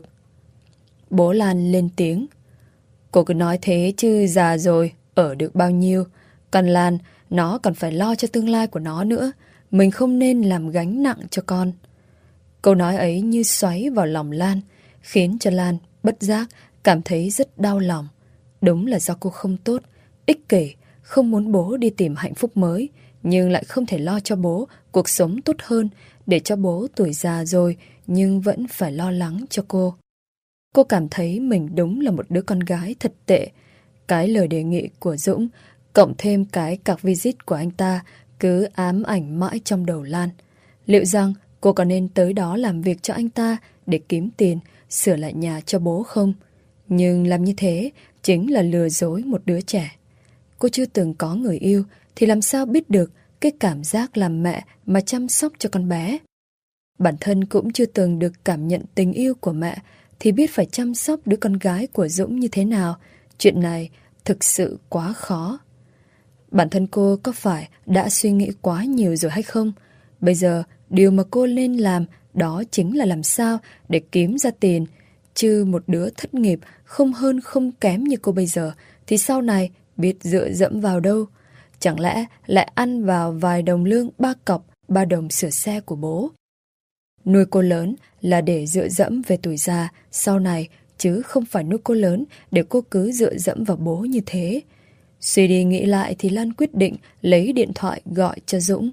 Bố Lan lên tiếng. Cô cứ nói thế chứ già rồi, ở được bao nhiêu. Còn Lan, nó còn phải lo cho tương lai của nó nữa. Mình không nên làm gánh nặng cho con. Câu nói ấy như xoáy vào lòng Lan, khiến cho Lan bất giác cảm thấy rất đau lòng. Đúng là do cô không tốt, ích kỷ, không muốn bố đi tìm hạnh phúc mới, nhưng lại không thể lo cho bố cuộc sống tốt hơn, để cho bố tuổi già rồi nhưng vẫn phải lo lắng cho cô. Cô cảm thấy mình đúng là một đứa con gái thật tệ. Cái lời đề nghị của Dũng, cộng thêm cái cạc visit của anh ta, cứ ám ảnh mãi trong đầu Lan. Liệu rằng cô có nên tới đó làm việc cho anh ta để kiếm tiền, sửa lại nhà cho bố không? Nhưng làm như thế chính là lừa dối một đứa trẻ. Cô chưa từng có người yêu thì làm sao biết được cái cảm giác làm mẹ mà chăm sóc cho con bé. Bản thân cũng chưa từng được cảm nhận tình yêu của mẹ thì biết phải chăm sóc đứa con gái của Dũng như thế nào. Chuyện này thực sự quá khó. Bản thân cô có phải đã suy nghĩ quá nhiều rồi hay không? Bây giờ điều mà cô nên làm đó chính là làm sao để kiếm ra tiền. Chứ một đứa thất nghiệp không hơn không kém như cô bây giờ thì sau này biết dựa dẫm vào đâu. Chẳng lẽ lại ăn vào vài đồng lương 3 cọc 3 đồng sửa xe của bố. Nuôi cô lớn là để dựa dẫm về tuổi già sau này, chứ không phải nuôi cô lớn để cô cứ dựa dẫm vào bố như thế. Suy đi nghĩ lại thì Lan quyết định lấy điện thoại gọi cho Dũng.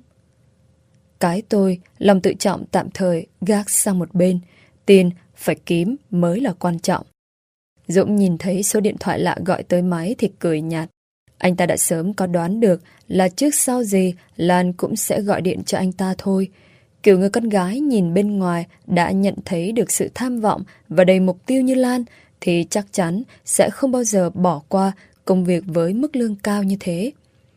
Cái tôi, lòng tự trọng tạm thời gác sang một bên, tiền phải kiếm mới là quan trọng. Dũng nhìn thấy số điện thoại lạ gọi tới máy thì cười nhạt. Anh ta đã sớm có đoán được là trước sau gì Lan cũng sẽ gọi điện cho anh ta thôi. Kiểu người con gái nhìn bên ngoài đã nhận thấy được sự tham vọng và đầy mục tiêu như Lan thì chắc chắn sẽ không bao giờ bỏ qua công việc với mức lương cao như thế.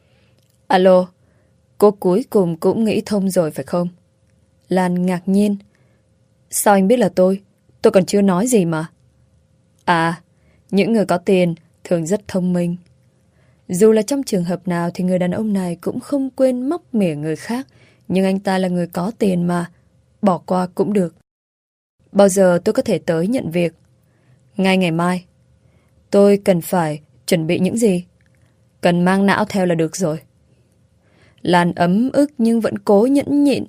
Alo, cô cuối cùng cũng nghĩ thông rồi phải không? Lan ngạc nhiên. Sao anh biết là tôi? Tôi còn chưa nói gì mà. À, những người có tiền thường rất thông minh. Dù là trong trường hợp nào thì người đàn ông này cũng không quên móc mỉa người khác. Nhưng anh ta là người có tiền mà. Bỏ qua cũng được. Bao giờ tôi có thể tới nhận việc? Ngay ngày mai. Tôi cần phải chuẩn bị những gì? Cần mang não theo là được rồi. Lan ấm ức nhưng vẫn cố nhẫn nhịn.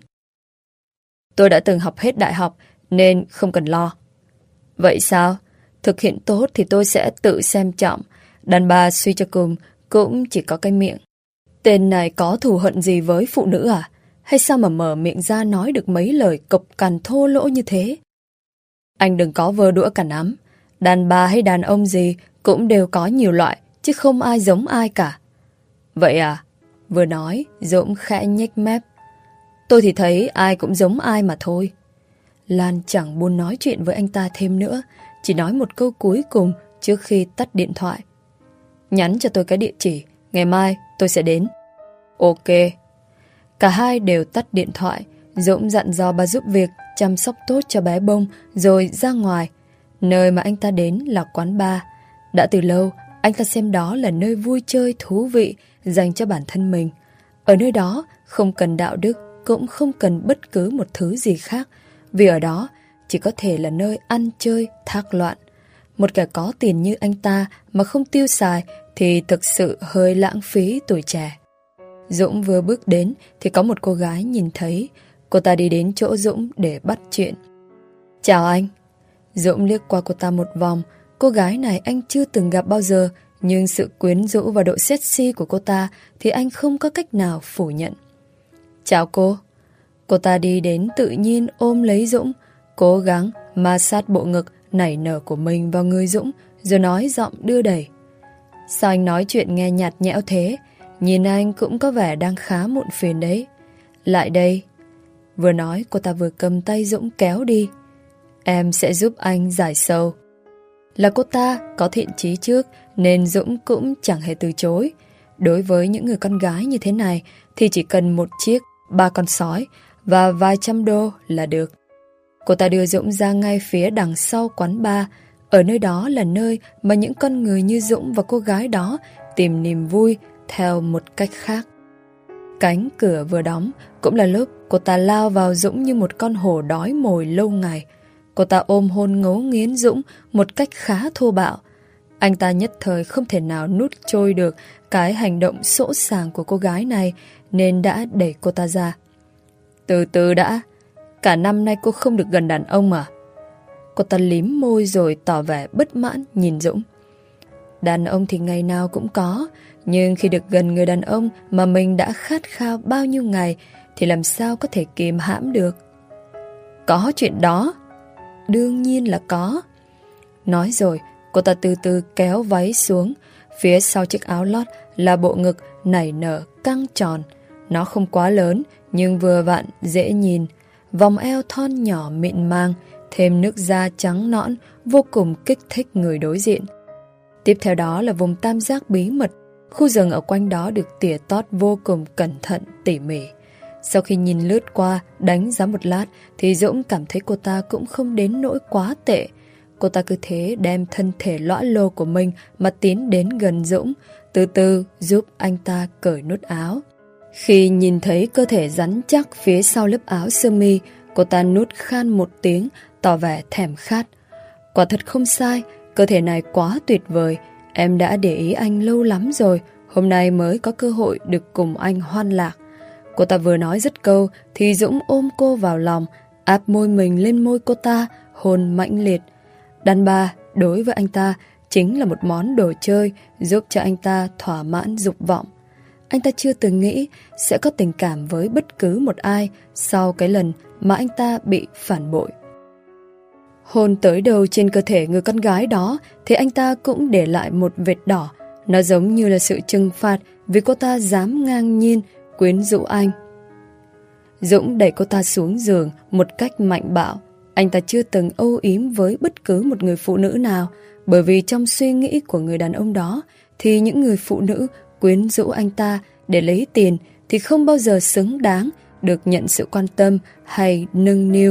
Tôi đã từng học hết đại học nên không cần lo. Vậy sao? Thực hiện tốt thì tôi sẽ tự xem trọng. Đàn bà suy cho cùng cũng chỉ có cái miệng. Tên này có thù hận gì với phụ nữ à? Hay sao mà mở miệng ra nói được mấy lời cộc cằn thô lỗ như thế? Anh đừng có vơ đũa cả nắm. Đàn bà hay đàn ông gì cũng đều có nhiều loại, chứ không ai giống ai cả. Vậy à? Vừa nói, Dũng khẽ nhếch mép. Tôi thì thấy ai cũng giống ai mà thôi. Lan chẳng buồn nói chuyện với anh ta thêm nữa, chỉ nói một câu cuối cùng trước khi tắt điện thoại. Nhắn cho tôi cái địa chỉ, ngày mai tôi sẽ đến. Ok. Cả hai đều tắt điện thoại. Dũng dặn dò bà giúp việc chăm sóc tốt cho bé Bông rồi ra ngoài. Nơi mà anh ta đến là quán bar. Đã từ lâu, anh ta xem đó là nơi vui chơi thú vị dành cho bản thân mình. Ở nơi đó không cần đạo đức, cũng không cần bất cứ một thứ gì khác, vì ở đó chỉ có thể là nơi ăn chơi thác loạn. Một kẻ có tiền như anh ta mà không tiêu xài thì thực sự hơi lãng phí tuổi trẻ. Dũng vừa bước đến thì có một cô gái nhìn thấy. Cô ta đi đến chỗ Dũng để bắt chuyện. Chào anh. Dũng liếc qua cô ta một vòng. Cô gái này anh chưa từng gặp bao giờ, nhưng sự quyến rũ và độ sexy của cô ta thì anh không có cách nào phủ nhận. Chào cô. Cô ta đi đến tự nhiên ôm lấy Dũng, cố gắng ma sát bộ ngực nảy nở của mình vào người Dũng, rồi nói giọng đưa đẩy. Sao anh nói chuyện nghe nhạt nhẽo thế? Nhìn anh cũng có vẻ đang khá muộn phiền đấy. Lại đây. Vừa nói cô ta vừa cầm tay Dũng kéo đi. Em sẽ giúp anh giải sầu. Là cô ta có thiện chí trước nên Dũng cũng chẳng hề từ chối. Đối với những người con gái như thế này thì chỉ cần một chiếc 3 con sói và vài trăm đô là được. Cô ta đưa Dũng ra ngay phía đằng sau quán bar. Ở nơi đó là nơi mà những con người như Dũng và cô gái đó tìm niềm vui theo một cách khác. Cánh cửa vừa đóng cũng là lúc cô ta lao vào Dũng như một con hổ đói mồi lâu ngày. Cô ta ôm hôn ngấu nghiến Dũng một cách khá thô bạo. Anh ta nhất thời không thể nào nuốt trôi được cái hành động sỗ sàng của cô gái này nên đã đẩy cô ta ra. Từ từ đã. Cả năm nay cô không được gần đàn ông à? Cô ta lím môi rồi tỏ vẻ bất mãn nhìn Dũng. Đàn ông thì ngày nào cũng có, nhưng khi được gần người đàn ông mà mình đã khát khao bao nhiêu ngày thì làm sao có thể kìm hãm được. Có chuyện đó. Đương nhiên là có. Nói rồi, cô ta từ từ kéo váy xuống. Phía sau chiếc áo lót là bộ ngực nảy nở căng tròn. Nó không quá lớn, nhưng vừa vặn dễ nhìn. Vòng eo thon nhỏ mịn màng, thêm nước da trắng nõn, vô cùng kích thích người đối diện. Tiếp theo đó là vùng tam giác bí mật. Khu rừng ở quanh đó được tỉa tót vô cùng cẩn thận, tỉ mỉ. Sau khi nhìn lướt qua, đánh giá một lát, thì Dũng cảm thấy cô ta cũng không đến nỗi quá tệ. Cô ta cứ thế đem thân thể lõa lồ của mình mà tiến đến gần Dũng, từ từ giúp anh ta cởi nút áo. Khi nhìn thấy cơ thể rắn chắc phía sau lớp áo sơ mi, cô ta nuốt khan một tiếng, tỏ vẻ thèm khát. Quả thật không sai, cơ thể này quá tuyệt vời. Em đã để ý anh lâu lắm rồi, hôm nay mới có cơ hội được cùng anh hoan lạc. Cô ta vừa nói dứt câu thì Dũng ôm cô vào lòng, áp môi mình lên môi cô ta, hôn mãnh liệt. Đàn bà đối với anh ta chính là một món đồ chơi giúp cho anh ta thỏa mãn dục vọng. Anh ta chưa từng nghĩ sẽ có tình cảm với bất cứ một ai sau cái lần mà anh ta bị phản bội. Hôn tới đầu trên cơ thể người con gái đó thì anh ta cũng để lại một vệt đỏ. Nó giống như là sự trừng phạt vì cô ta dám ngang nhiên quyến rũ anh. Dũng đẩy cô ta xuống giường một cách mạnh bạo. Anh ta chưa từng âu yếm với bất cứ một người phụ nữ nào, bởi vì trong suy nghĩ của người đàn ông đó thì những người phụ nữ quyến rũ anh ta để lấy tiền thì không bao giờ xứng đáng được nhận sự quan tâm hay nâng niu.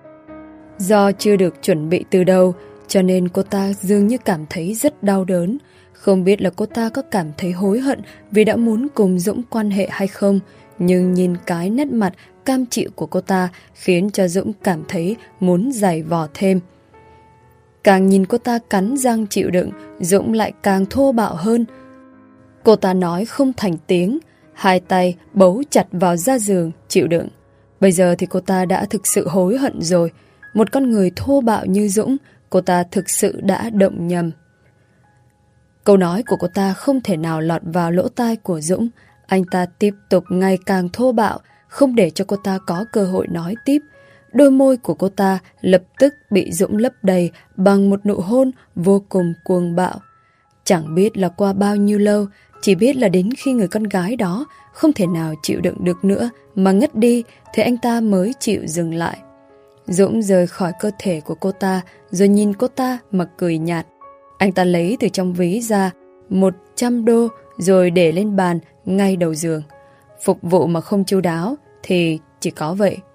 Do chưa được chuẩn bị từ đầu, cho nên cô ta dường như cảm thấy rất đau đớn. Không biết là cô ta có cảm thấy hối hận vì đã muốn cùng Dũng quan hệ hay không, nhưng nhìn cái nét mặt cam chịu của cô ta khiến cho Dũng cảm thấy muốn giày vò thêm. Càng nhìn cô ta cắn răng chịu đựng, Dũng lại càng thô bạo hơn. Cô ta nói không thành tiếng, hai tay bấu chặt vào da giường chịu đựng. Bây giờ thì cô ta đã thực sự hối hận rồi. Một con người thô bạo như Dũng, cô ta thực sự đã động nhầm. Câu nói của cô ta không thể nào lọt vào lỗ tai của Dũng. Anh ta tiếp tục ngày càng thô bạo, không để cho cô ta có cơ hội nói tiếp. Đôi môi của cô ta lập tức bị Dũng lấp đầy bằng một nụ hôn vô cùng cuồng bạo. Chẳng biết là qua bao nhiêu lâu, chỉ biết là đến khi người con gái đó không thể nào chịu đựng được nữa mà ngất đi thì anh ta mới chịu dừng lại. Dũng rời khỏi cơ thể của cô ta rồi nhìn cô ta mà cười nhạt. Anh ta lấy từ trong ví ra 100 đô rồi để lên bàn ngay đầu giường. Phục vụ mà không chu đáo thì chỉ có vậy.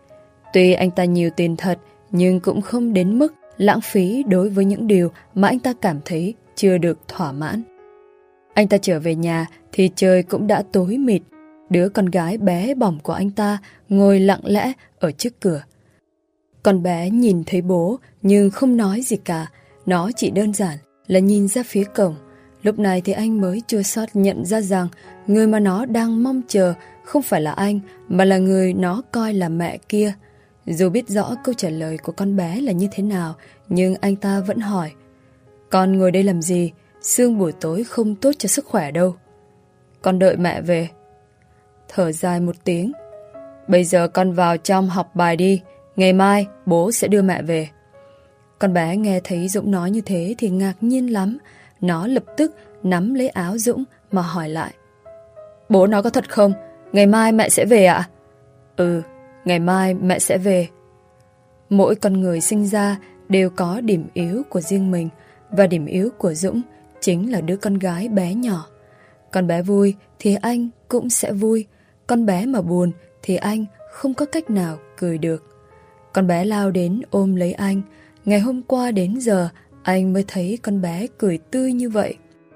Tuy anh ta nhiều tiền thật, nhưng cũng không đến mức lãng phí đối với những điều mà anh ta cảm thấy chưa được thỏa mãn. Anh ta trở về nhà thì trời cũng đã tối mịt. Đứa con gái bé bỏng của anh ta ngồi lặng lẽ ở trước cửa. Con bé nhìn thấy bố nhưng không nói gì cả. Nó chỉ đơn giản là nhìn ra phía cổng. Lúc này thì anh mới chua xót nhận ra rằng người mà nó đang mong chờ không phải là anh, mà là người nó coi là mẹ kia. Dù biết rõ câu trả lời của con bé là như thế nào, nhưng anh ta vẫn hỏi: "Con ngồi đây làm gì? Sương buổi tối không tốt cho sức khỏe đâu." "Con đợi mẹ về." Thở dài một tiếng: "Bây giờ con vào trong học bài đi, ngày mai bố sẽ đưa mẹ về." Con bé nghe thấy Dũng nói như thế thì ngạc nhiên lắm. Nó lập tức nắm lấy áo Dũng mà hỏi lại: "Bố nói có thật không? Ngày mai mẹ sẽ về ạ?" "Ừ, ngày mai mẹ sẽ về." Mỗi con người sinh ra đều có điểm yếu của riêng mình, và điểm yếu của Dũng chính là đứa con gái bé nhỏ. Con bé vui thì anh cũng sẽ vui, con bé mà buồn thì anh không có cách nào cười được. Con bé lao đến ôm lấy anh. Ngày hôm qua đến giờ anh mới thấy con bé cười tươi như vậy.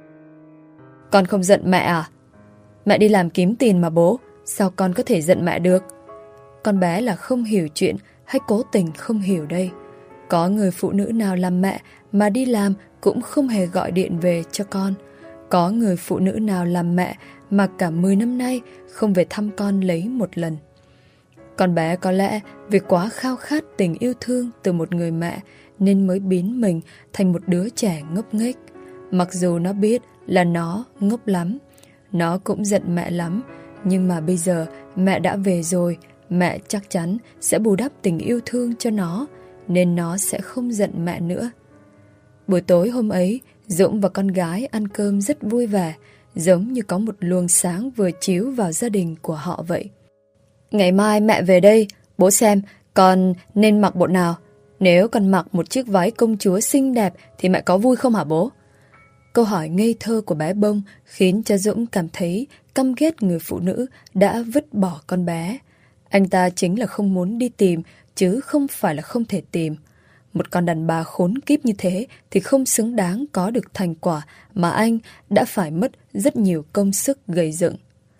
"Con không giận mẹ à?" "Mẹ đi làm kiếm tiền mà bố, sao con có thể giận mẹ được?" Con bé là không hiểu chuyện hay cố tình không hiểu đây. Có người phụ nữ nào làm mẹ mà đi làm cũng không hề gọi điện về cho con. Có người phụ nữ nào làm mẹ mà cả 10 năm nay không về thăm con lấy một lần. Con bé có lẽ vì quá khao khát tình yêu thương từ một người mẹ nên mới biến mình thành một đứa trẻ ngốc nghếch. Mặc dù nó biết là nó ngốc lắm, nó cũng giận mẹ lắm, nhưng mà bây giờ mẹ đã về rồi, mẹ chắc chắn sẽ bù đắp tình yêu thương cho nó, nên nó sẽ không giận mẹ nữa. Buổi tối hôm ấy, Dũng và con gái ăn cơm rất vui vẻ, giống như có một luồng sáng vừa chiếu vào gia đình của họ vậy. "Ngày mai mẹ về đây, bố xem con nên mặc bộ nào. Nếu con mặc một chiếc váy công chúa xinh đẹp thì mẹ có vui không hả bố?" Câu hỏi ngây thơ của bé Bông khiến cho Dũng cảm thấy căm ghét người phụ nữ đã vứt bỏ con bé. Anh ta chính là không muốn đi tìm, chứ không phải là không thể tìm. Một con đàn bà khốn kiếp như thế thì không xứng đáng có được thành quả mà anh đã phải mất rất nhiều công sức gây dựng.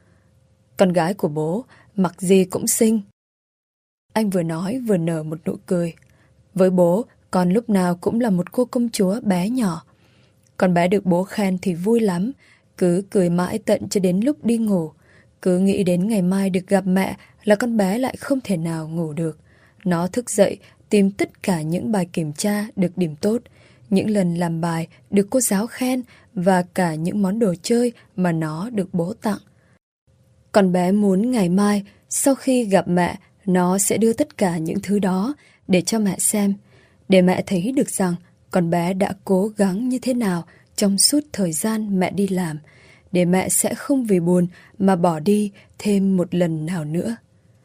"Con gái của bố mặc gì cũng xinh." Anh vừa nói vừa nở một nụ cười. "Với bố, con lúc nào cũng là một cô công chúa bé nhỏ." Con bé được bố khen thì vui lắm, cứ cười mãi tận cho đến lúc đi ngủ. Cứ nghĩ đến ngày mai được gặp mẹ là con bé lại không thể nào ngủ được. Nó thức dậy tìm tất cả những bài kiểm tra được điểm tốt, những lần làm bài được cô giáo khen và cả những món đồ chơi mà nó được bố tặng. Con bé muốn ngày mai sau khi gặp mẹ, nó sẽ đưa tất cả những thứ đó để cho mẹ xem, để mẹ thấy được rằng con bé đã cố gắng như thế nào trong suốt thời gian mẹ đi làm, để mẹ sẽ không vì buồn mà bỏ đi thêm một lần nào nữa.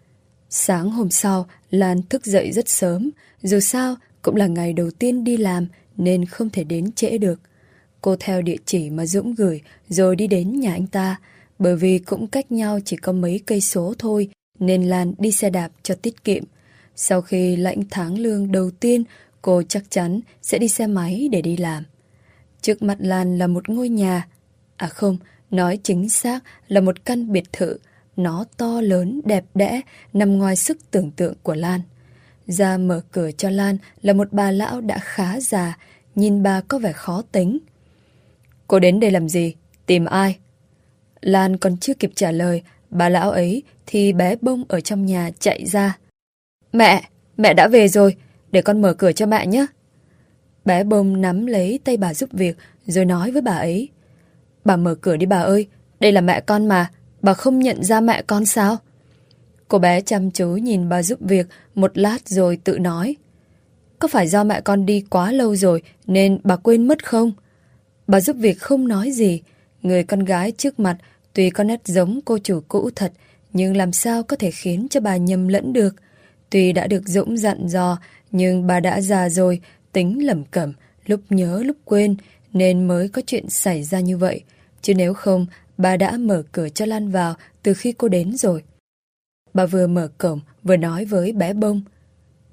Sáng hôm sau, Lan thức dậy rất sớm, dù sao cũng là ngày đầu tiên đi làm nên không thể đến trễ được. Cô theo địa chỉ mà Dũng gửi rồi đi đến nhà anh ta, bởi vì cũng cách nhau chỉ có mấy cây số thôi nên Lan đi xe đạp cho tiết kiệm. Sau khi lãnh tháng lương đầu tiên, cô chắc chắn sẽ đi xe máy để đi làm. Trước mặt Lan là một ngôi nhà, à không, nói chính xác là một căn biệt thự. Nó to lớn, đẹp đẽ, nằm ngoài sức tưởng tượng của Lan. Ra mở cửa cho Lan là một bà lão đã khá già, nhìn bà có vẻ khó tính. "Cô đến đây làm gì? Tìm ai?" Lan còn chưa kịp trả lời bà lão ấy thì bé Bông ở trong nhà chạy ra. Mẹ đã về rồi, để con mở cửa cho mẹ nhé." Bé Bông nắm lấy tay bà giúp việc rồi nói với bà ấy: "Bà mở cửa đi bà ơi, đây là mẹ con mà, bà không nhận ra mẹ con sao?" Cô bé chăm chú nhìn bà giúp việc một lát rồi tự nói: "Có phải do mẹ con đi quá lâu rồi nên bà quên mất không?" Bà giúp việc không nói gì. Người con gái trước mặt tuy có nét giống cô chủ cũ thật, nhưng làm sao có thể khiến cho bà nhầm lẫn được. Tuy đã được Dũng dặn dò, nhưng bà đã già rồi, tính lẩm cẩm, lúc nhớ lúc quên, nên mới có chuyện xảy ra như vậy. Chứ nếu không, bà đã mở cửa cho Lan vào từ khi cô đến rồi. Bà vừa mở cổng vừa nói với bé Bông: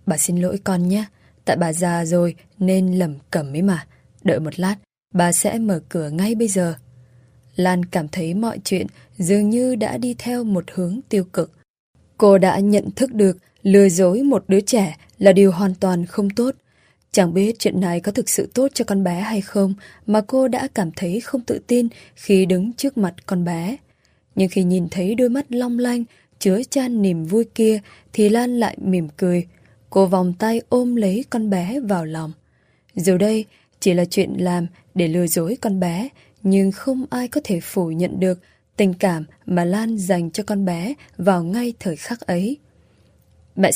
Bà xin lỗi con nhé. Tại bà già rồi nên lẩm cẩm ấy mà. Đợi một lát, bà sẽ mở cửa ngay bây giờ. Lan cảm thấy mọi chuyện dường như đã đi theo một hướng tiêu cực. Cô đã nhận thức được lừa dối một đứa trẻ là điều hoàn toàn không tốt. Chẳng biết chuyện này có thực sự tốt cho con bé hay không mà cô đã cảm thấy không tự tin khi đứng trước mặt con bé. Nhưng khi nhìn thấy đôi mắt long lanh, chứa chan niềm vui kia thì Lan lại mỉm cười. Cô vòng tay ôm lấy con bé vào lòng. Dù đây chỉ là chuyện làm để lừa dối con bé, nhưng không ai có thể phủ nhận được tình cảm mà Lan dành cho con bé vào ngay thời khắc ấy. Mẹ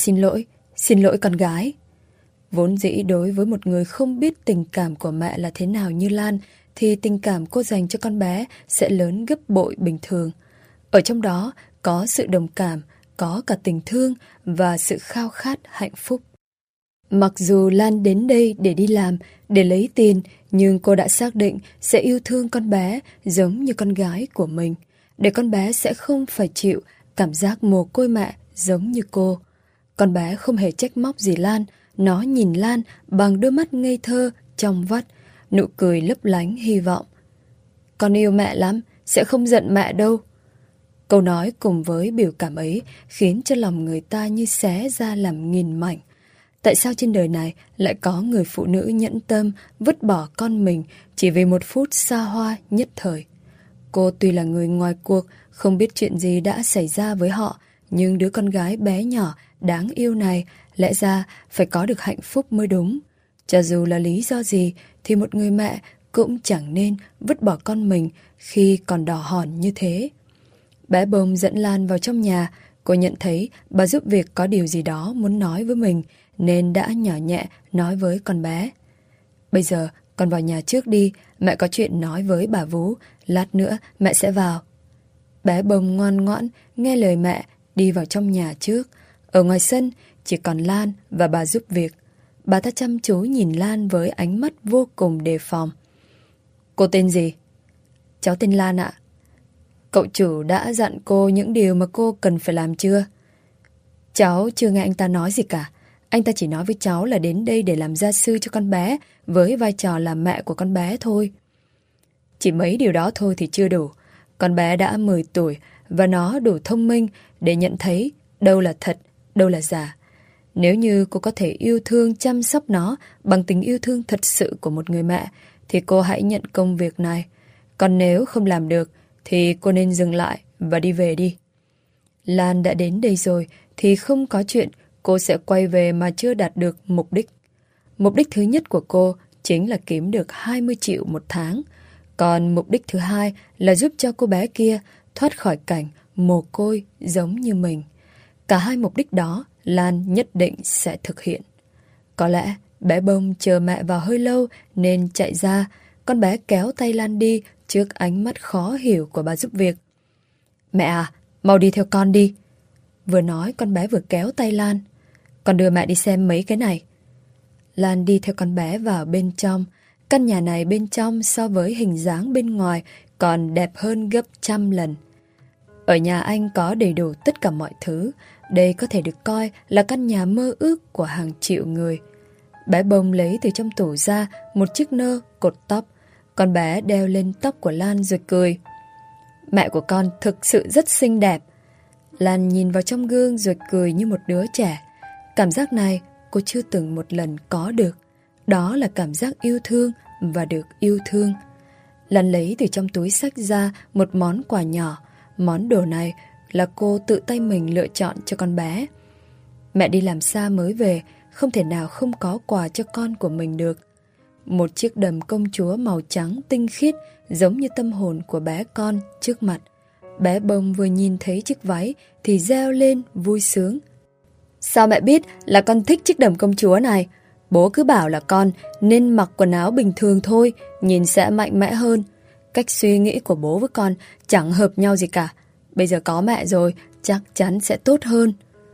xin lỗi con gái. Vốn dĩ đối với một người không biết tình cảm của mẹ là thế nào như Lan, thì tình cảm cô dành cho con bé sẽ lớn gấp bội bình thường. Ở trong đó có sự đồng cảm, có cả tình thương và sự khao khát hạnh phúc. Mặc dù Lan đến đây để đi làm, để lấy tiền, nhưng cô đã xác định sẽ yêu thương con bé giống như con gái của mình, để con bé sẽ không phải chịu cảm giác mồ côi mẹ giống như cô. Con bé không hề trách móc gì Lan, nó nhìn Lan bằng đôi mắt ngây thơ, trong vắt, nụ cười lấp lánh hy vọng. Con yêu mẹ lắm, sẽ không giận mẹ đâu. Câu nói cùng với biểu cảm ấy khiến cho lòng người ta như xé ra làm nghìn mảnh. Tại sao trên đời này lại có người phụ nữ nhẫn tâm vứt bỏ con mình chỉ vì một phút xa hoa nhất thời? Cô tuy là người ngoài cuộc, không biết chuyện gì đã xảy ra với họ, nhưng đứa con gái bé nhỏ, đáng yêu này lẽ ra phải có được hạnh phúc mới đúng. Cho dù là lý do gì thì một người mẹ cũng chẳng nên vứt bỏ con mình khi còn đỏ hòn như thế. Bé Bông dẫn Lan vào trong nhà. Cô nhận thấy bà giúp việc có điều gì đó muốn nói với mình, nên đã nhỏ nhẹ nói với con bé. Bây giờ con vào nhà trước đi, mẹ có chuyện nói với bà Vú, lát nữa mẹ sẽ vào. Bé Bông ngoan ngoãn nghe lời mẹ đi vào trong nhà trước. Ở ngoài sân chỉ còn Lan và bà giúp việc. Bà ta chăm chú nhìn Lan với ánh mắt vô cùng đề phòng. Cô tên gì? Cháu tên Lan ạ. Cậu chủ đã dặn cô những điều mà cô cần phải làm chưa? Cháu chưa nghe anh ta nói gì cả. Anh ta chỉ nói với cháu là đến đây để làm gia sư cho con bé, với vai trò là mẹ của con bé thôi. Chỉ mấy điều đó thôi thì chưa đủ. Con bé đã 10 tuổi và nó đủ thông minh để nhận thấy đâu là thật, đâu là giả. Nếu như cô có thể yêu thương chăm sóc nó bằng tình yêu thương thật sự của một người mẹ, thì cô hãy nhận công việc này. Còn nếu không làm được thì cô nên dừng lại và đi về đi. Lan đã đến đây rồi thì không có chuyện cô sẽ quay về mà chưa đạt được mục đích. Mục đích thứ nhất của cô chính là kiếm được 20 triệu một tháng. Còn mục đích thứ hai là giúp cho cô bé kia thoát khỏi cảnh mồ côi giống như mình. Cả hai mục đích đó Lan nhất định sẽ thực hiện. Có lẽ bé Bông chờ mẹ vào hơi lâu nên chạy ra. Con bé kéo tay Lan đi trước ánh mắt khó hiểu của bà giúp việc. Mẹ à, mau đi theo con đi. Vừa nói con bé vừa kéo tay Lan. Con đưa mẹ đi xem mấy cái này. Lan đi theo con bé vào bên trong. Căn nhà này bên trong so với hình dáng bên ngoài còn đẹp hơn gấp trăm lần. Ở nhà anh có đầy đủ tất cả mọi thứ. Đây có thể được coi là căn nhà mơ ước của hàng triệu người. Bé Bông lấy từ trong tủ ra một chiếc nơ cột tóc. Con bé đeo lên tóc của Lan rồi cười. Mẹ của con thực sự rất xinh đẹp. Lan nhìn vào trong gương rồi cười như một đứa trẻ. Cảm giác này cô chưa từng một lần có được. Đó là cảm giác yêu thương và được yêu thương. Lan lấy từ trong túi xách ra một món quà nhỏ. Món đồ này là cô tự tay mình lựa chọn cho con bé. Mẹ đi làm xa mới về, không thể nào không có quà cho con của mình được. Một chiếc đầm công chúa màu trắng tinh khiết giống như tâm hồn của bé con trước mặt. Bé Bông vừa nhìn thấy chiếc váy thì reo lên vui sướng. Sao mẹ biết là con thích chiếc đầm công chúa này? Bố cứ bảo là con nên mặc quần áo bình thường thôi, nhìn sẽ mạnh mẽ hơn. Cách suy nghĩ của bố với con chẳng hợp nhau gì cả. Bây giờ có mẹ rồi, chắc chắn sẽ tốt hơn.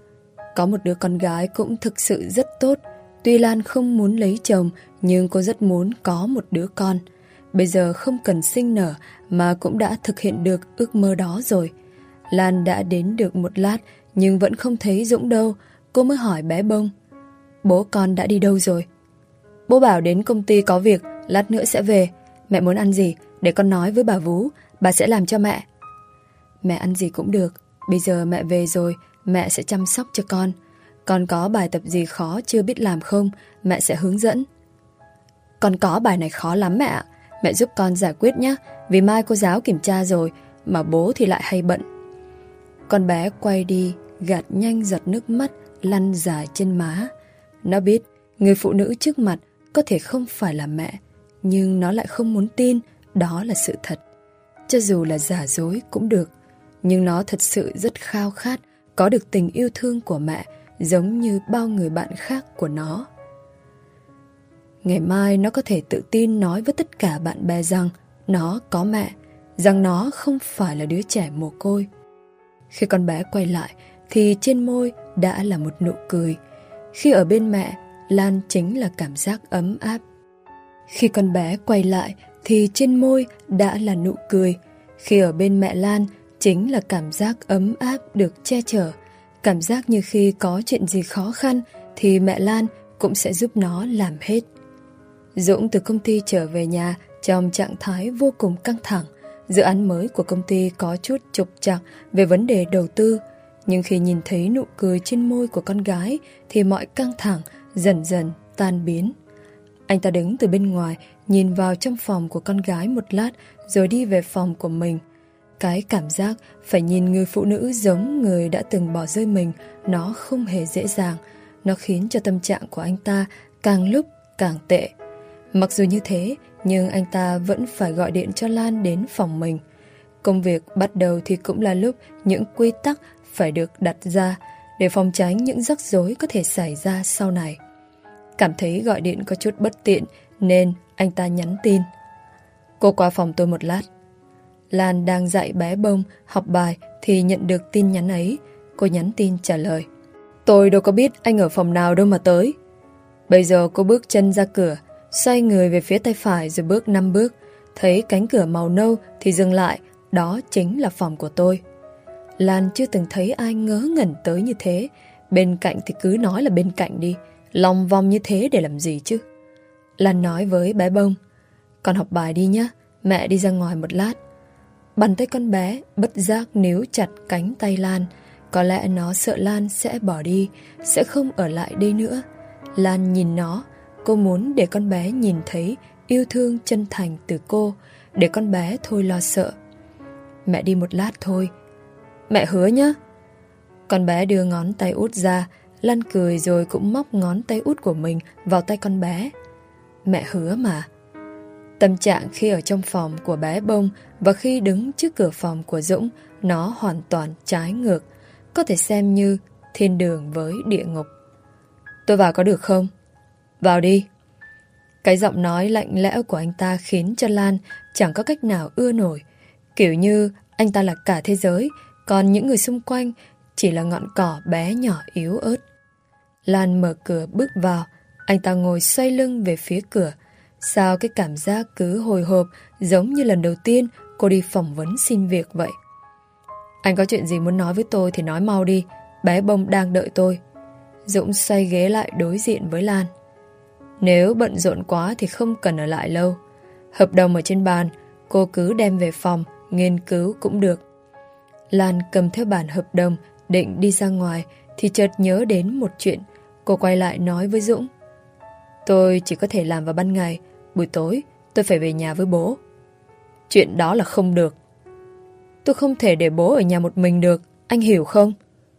Có một đứa con gái cũng thực sự rất tốt. Tuy Lan không muốn lấy chồng, nhưng cô rất muốn có một đứa con. Bây giờ không cần sinh nở mà cũng đã thực hiện được ước mơ đó rồi. Lan đã đến được một lát nhưng vẫn không thấy Dũng đâu. Cô mới hỏi bé Bông. bố con đã đi đâu rồi? Bố bảo đến công ty có việc, lát nữa sẽ về. Mẹ muốn ăn gì? Để con nói với bà Vú, bà sẽ làm cho mẹ. Mẹ ăn gì cũng được. Bây giờ mẹ về rồi, mẹ sẽ chăm sóc cho con. Con có bài tập gì khó chưa biết làm không? Mẹ sẽ hướng dẫn. Con có bài này khó lắm mẹ ạ. Mẹ giúp con giải quyết nhé. Vì mai cô giáo kiểm tra rồi, mà bố thì lại hay bận. Con bé quay đi, gạt nhanh giọt nước mắt lăn dài trên má. Nó biết người phụ nữ trước mặt có thể không phải là mẹ, nhưng nó lại không muốn tin đó là sự thật. Cho dù là giả dối cũng được, nhưng nó thật sự rất khao khát có được tình yêu thương của mẹ, giống như bao người bạn khác của nó. Ngày mai nó có thể tự tin nói với tất cả bạn bè rằng nó có mẹ, rằng nó không phải là đứa trẻ mồ côi. Khi con bé quay lại thì trên môi đã là một nụ cười. Khi ở bên mẹ, Lan chính là cảm giác ấm áp. Khi con bé quay lại thì trên môi đã là nụ cười. Khi ở bên mẹ Lan chính là cảm giác ấm áp được che chở. Cảm giác như khi có chuyện gì khó khăn thì mẹ Lan cũng sẽ giúp nó làm hết. Dũng từ công ty trở về nhà trong trạng thái vô cùng căng thẳng. Dự án mới của công ty có chút trục trặc về vấn đề đầu tư, nhưng khi nhìn thấy nụ cười trên môi của con gái thì mọi căng thẳng dần dần tan biến. Anh ta đứng từ bên ngoài nhìn vào trong phòng của con gái một lát rồi đi về phòng của mình. Cái cảm giác phải nhìn người phụ nữ giống người đã từng bỏ rơi mình, nó không hề dễ dàng. Nó khiến cho tâm trạng của anh ta càng lúc càng tệ. Mặc dù như thế, nhưng anh ta vẫn phải gọi điện cho Lan đến phòng mình. Công việc bắt đầu thì cũng là lúc những quy tắc phải được đặt ra để phòng tránh những rắc rối có thể xảy ra sau này. Cảm thấy gọi điện có chút bất tiện nên anh ta nhắn tin: Cô qua phòng tôi một lát. Lan đang dạy bé Bông học bài thì nhận được tin nhắn ấy. Cô nhắn tin trả lời: Tôi đâu có biết anh ở phòng nào đâu mà tới. Bây giờ cô bước chân ra cửa, xoay người về phía tay phải rồi bước 5 bước. Thấy cánh cửa màu nâu thì dừng lại. Đó chính là phòng của tôi. Lan chưa từng thấy ai ngớ ngẩn tới như thế. Bên cạnh thì cứ nói là bên cạnh đi, lòng vòng như thế để làm gì chứ? Lan nói với bé Bông: Con học bài đi nhé, mẹ đi ra ngoài một lát. Bàn tay con bé bất giác níu chặt cánh tay Lan. Có lẽ nó sợ Lan sẽ bỏ đi, sẽ không ở lại đây nữa. Lan nhìn nó. Cô muốn để con bé nhìn thấy yêu thương chân thành từ cô, để con bé thôi lo sợ. Mẹ đi một lát thôi. Mẹ hứa nhé. Con bé đưa ngón tay út ra. Lan cười rồi cũng móc ngón tay út của mình vào tay con bé. Mẹ hứa mà. Tâm trạng khi ở trong phòng của bé Bông và khi đứng trước cửa phòng của Dũng, nó hoàn toàn trái ngược. Có thể xem như thiên đường với địa ngục. Tôi vào có được không? Vào đi. Cái giọng nói lạnh lẽo của anh ta khiến cho Lan chẳng có cách nào ưa nổi. Kiểu như anh ta là cả thế giới, còn những người xung quanh chỉ là ngọn cỏ bé nhỏ yếu ớt. Lan mở cửa bước vào. Anh ta ngồi xoay lưng về phía cửa. Sao cái cảm giác cứ hồi hộp, giống như lần đầu tiên cô đi phỏng vấn xin việc vậy. Anh có chuyện gì muốn nói với tôi thì nói mau đi. Bé Bông đang đợi tôi. Dũng xoay ghế lại đối diện với Lan. Nếu bận rộn quá thì không cần ở lại lâu. Hợp đồng ở trên bàn, cô cứ đem về phòng nghiên cứu cũng được. Lan cầm theo bản hợp đồng định đi ra ngoài thì chợt nhớ đến một chuyện. Cô quay lại nói với Dũng: Tôi chỉ có thể làm vào ban ngày, buổi tối tôi phải về nhà với bố. Chuyện đó là không được. Tôi không thể để bố ở nhà một mình được, anh hiểu không?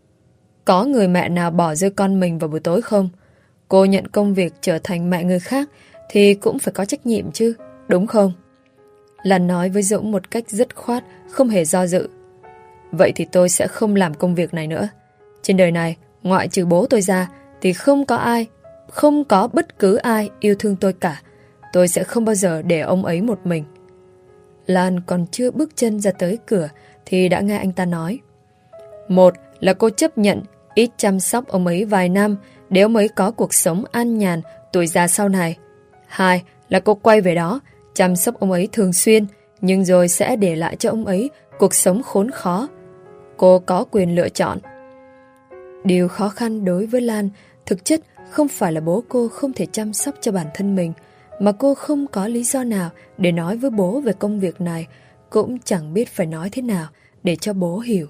Có người mẹ nào bỏ rơi con mình vào buổi tối không? Cô nhận công việc trở thành mẹ người khác thì cũng phải có trách nhiệm chứ, đúng không? Lan nói với Dũng một cách dứt khoát, không hề do dự. Vậy thì tôi sẽ không làm công việc này nữa. Trên đời này, ngoại trừ bố tôi ra thì không có ai, không có bất cứ ai yêu thương tôi cả. Tôi sẽ không bao giờ để ông ấy một mình. Lan còn chưa bước chân ra tới cửa thì đã nghe anh ta nói: Một là cô chấp nhận ít chăm sóc ông ấy vài năm để ông ấy có cuộc sống an nhàn tuổi già sau này. Hai là cô quay về đó chăm sóc ông ấy thường xuyên, nhưng rồi sẽ để lại cho ông ấy cuộc sống khốn khó. Cô có quyền lựa chọn. Điều khó khăn đối với Lan Thực chất không phải là bố cô không thể chăm sóc cho bản thân mình, mà cô không có lý do nào để nói với bố về công việc này, cũng chẳng biết phải nói thế nào để cho bố hiểu.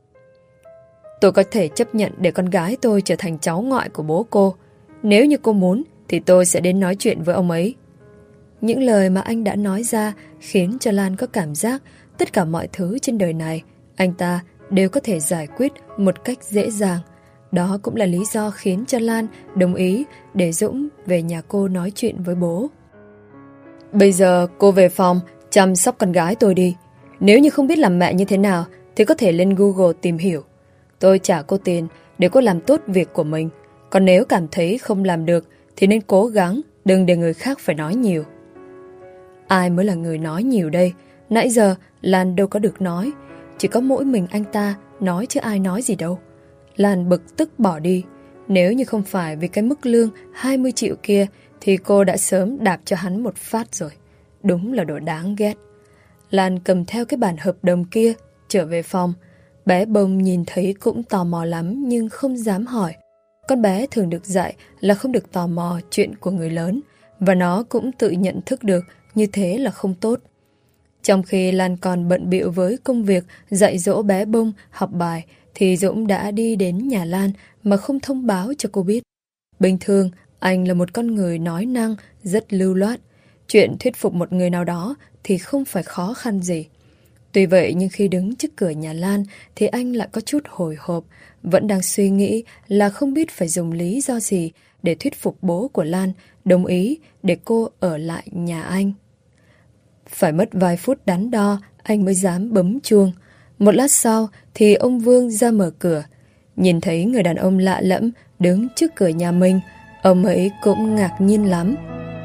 Tôi có thể chấp nhận để con gái tôi trở thành cháu ngoại của bố cô. Nếu như cô muốn thì tôi sẽ đến nói chuyện với ông ấy. Những lời mà anh đã nói ra khiến cho Lan có cảm giác tất cả mọi thứ trên đời này anh ta đều có thể giải quyết một cách dễ dàng. Đó cũng là lý do khiến cho Lan đồng ý để Dũng về nhà cô nói chuyện với bố. Bây giờ cô về phòng chăm sóc con gái tôi đi. Nếu như không biết làm mẹ như thế nào thì có thể lên Google tìm hiểu. Tôi trả cô tiền để cô làm tốt việc của mình. Còn nếu cảm thấy không làm được thì nên cố gắng, đừng để người khác phải nói nhiều. Ai mới là người nói nhiều đây? Nãy giờ Lan đâu có được nói. Chỉ có mỗi mình anh ta nói chứ ai nói gì đâu. Lan bực tức bỏ đi. Nếu như không phải vì cái mức lương 20 triệu kia thì cô đã sớm đạp cho hắn một phát rồi. Đúng là đồ đáng ghét. Lan cầm theo cái bản hợp đồng kia trở về phòng. Bé Bông nhìn thấy cũng tò mò lắm nhưng không dám hỏi. Con bé thường được dạy là không được tò mò chuyện của người lớn, và nó cũng tự nhận thức được như thế là không tốt. Trong khi Lan còn bận bịu với công việc dạy dỗ bé Bông học bài thì Dũng đã đi đến nhà Lan mà không thông báo cho cô biết. Bình thường anh là một con người nói năng rất lưu loát. Chuyện thuyết phục một người nào đó thì không phải khó khăn gì. Tuy vậy nhưng khi đứng trước cửa nhà Lan thì anh lại có chút hồi hộp, vẫn đang suy nghĩ là không biết phải dùng lý do gì để thuyết phục bố của Lan đồng ý để cô ở lại nhà anh. Phải mất vài phút đắn đo anh mới dám bấm chuông. Một lát sau thì ông Vương ra mở cửa. Nhìn thấy người đàn ông lạ lẫm đứng trước cửa nhà mình, ông ấy cũng ngạc nhiên lắm.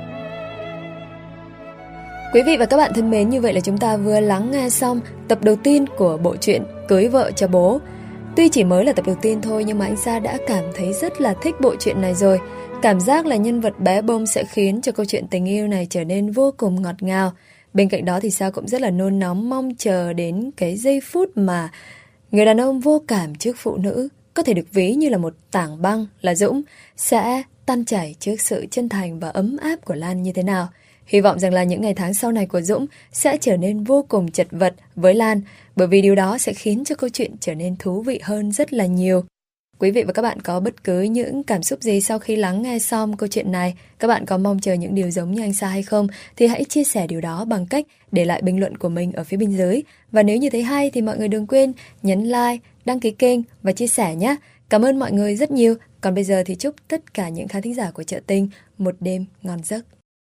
Quý vị và các bạn thân mến, như vậy là chúng ta vừa lắng nghe xong tập đầu tiên của bộ truyện Cưới Vợ Cho Bố. Tuy chỉ mới là tập đầu tiên thôi nhưng mà anh Sa đã cảm thấy rất là thích bộ truyện này rồi. Cảm giác là nhân vật bé Bông sẽ khiến cho câu chuyện tình yêu này trở nên vô cùng ngọt ngào. Bên cạnh đó thì Sa cũng rất là nôn nóng mong chờ đến cái giây phút mà người đàn ông vô cảm trước phụ nữ, có thể được ví như là một tảng băng là Dũng, sẽ tan chảy trước sự chân thành và ấm áp của Lan như thế nào. Hy vọng rằng là những ngày tháng sau này của Dũng sẽ trở nên vô cùng chật vật với Lan, bởi vì điều đó sẽ khiến cho câu chuyện trở nên thú vị hơn rất là nhiều. Quý vị và các bạn có bất cứ những cảm xúc gì sau khi lắng nghe xong câu chuyện này? Các bạn có mong chờ những điều giống như anh Sa hay không? Thì hãy chia sẻ điều đó bằng cách để lại bình luận của mình ở phía bên dưới. Và nếu như thấy hay thì mọi người đừng quên nhấn like, đăng ký kênh và chia sẻ nhé. Cảm ơn mọi người rất nhiều. Còn bây giờ thì chúc tất cả những khán thính giả của Chợ Tình một đêm ngon giấc.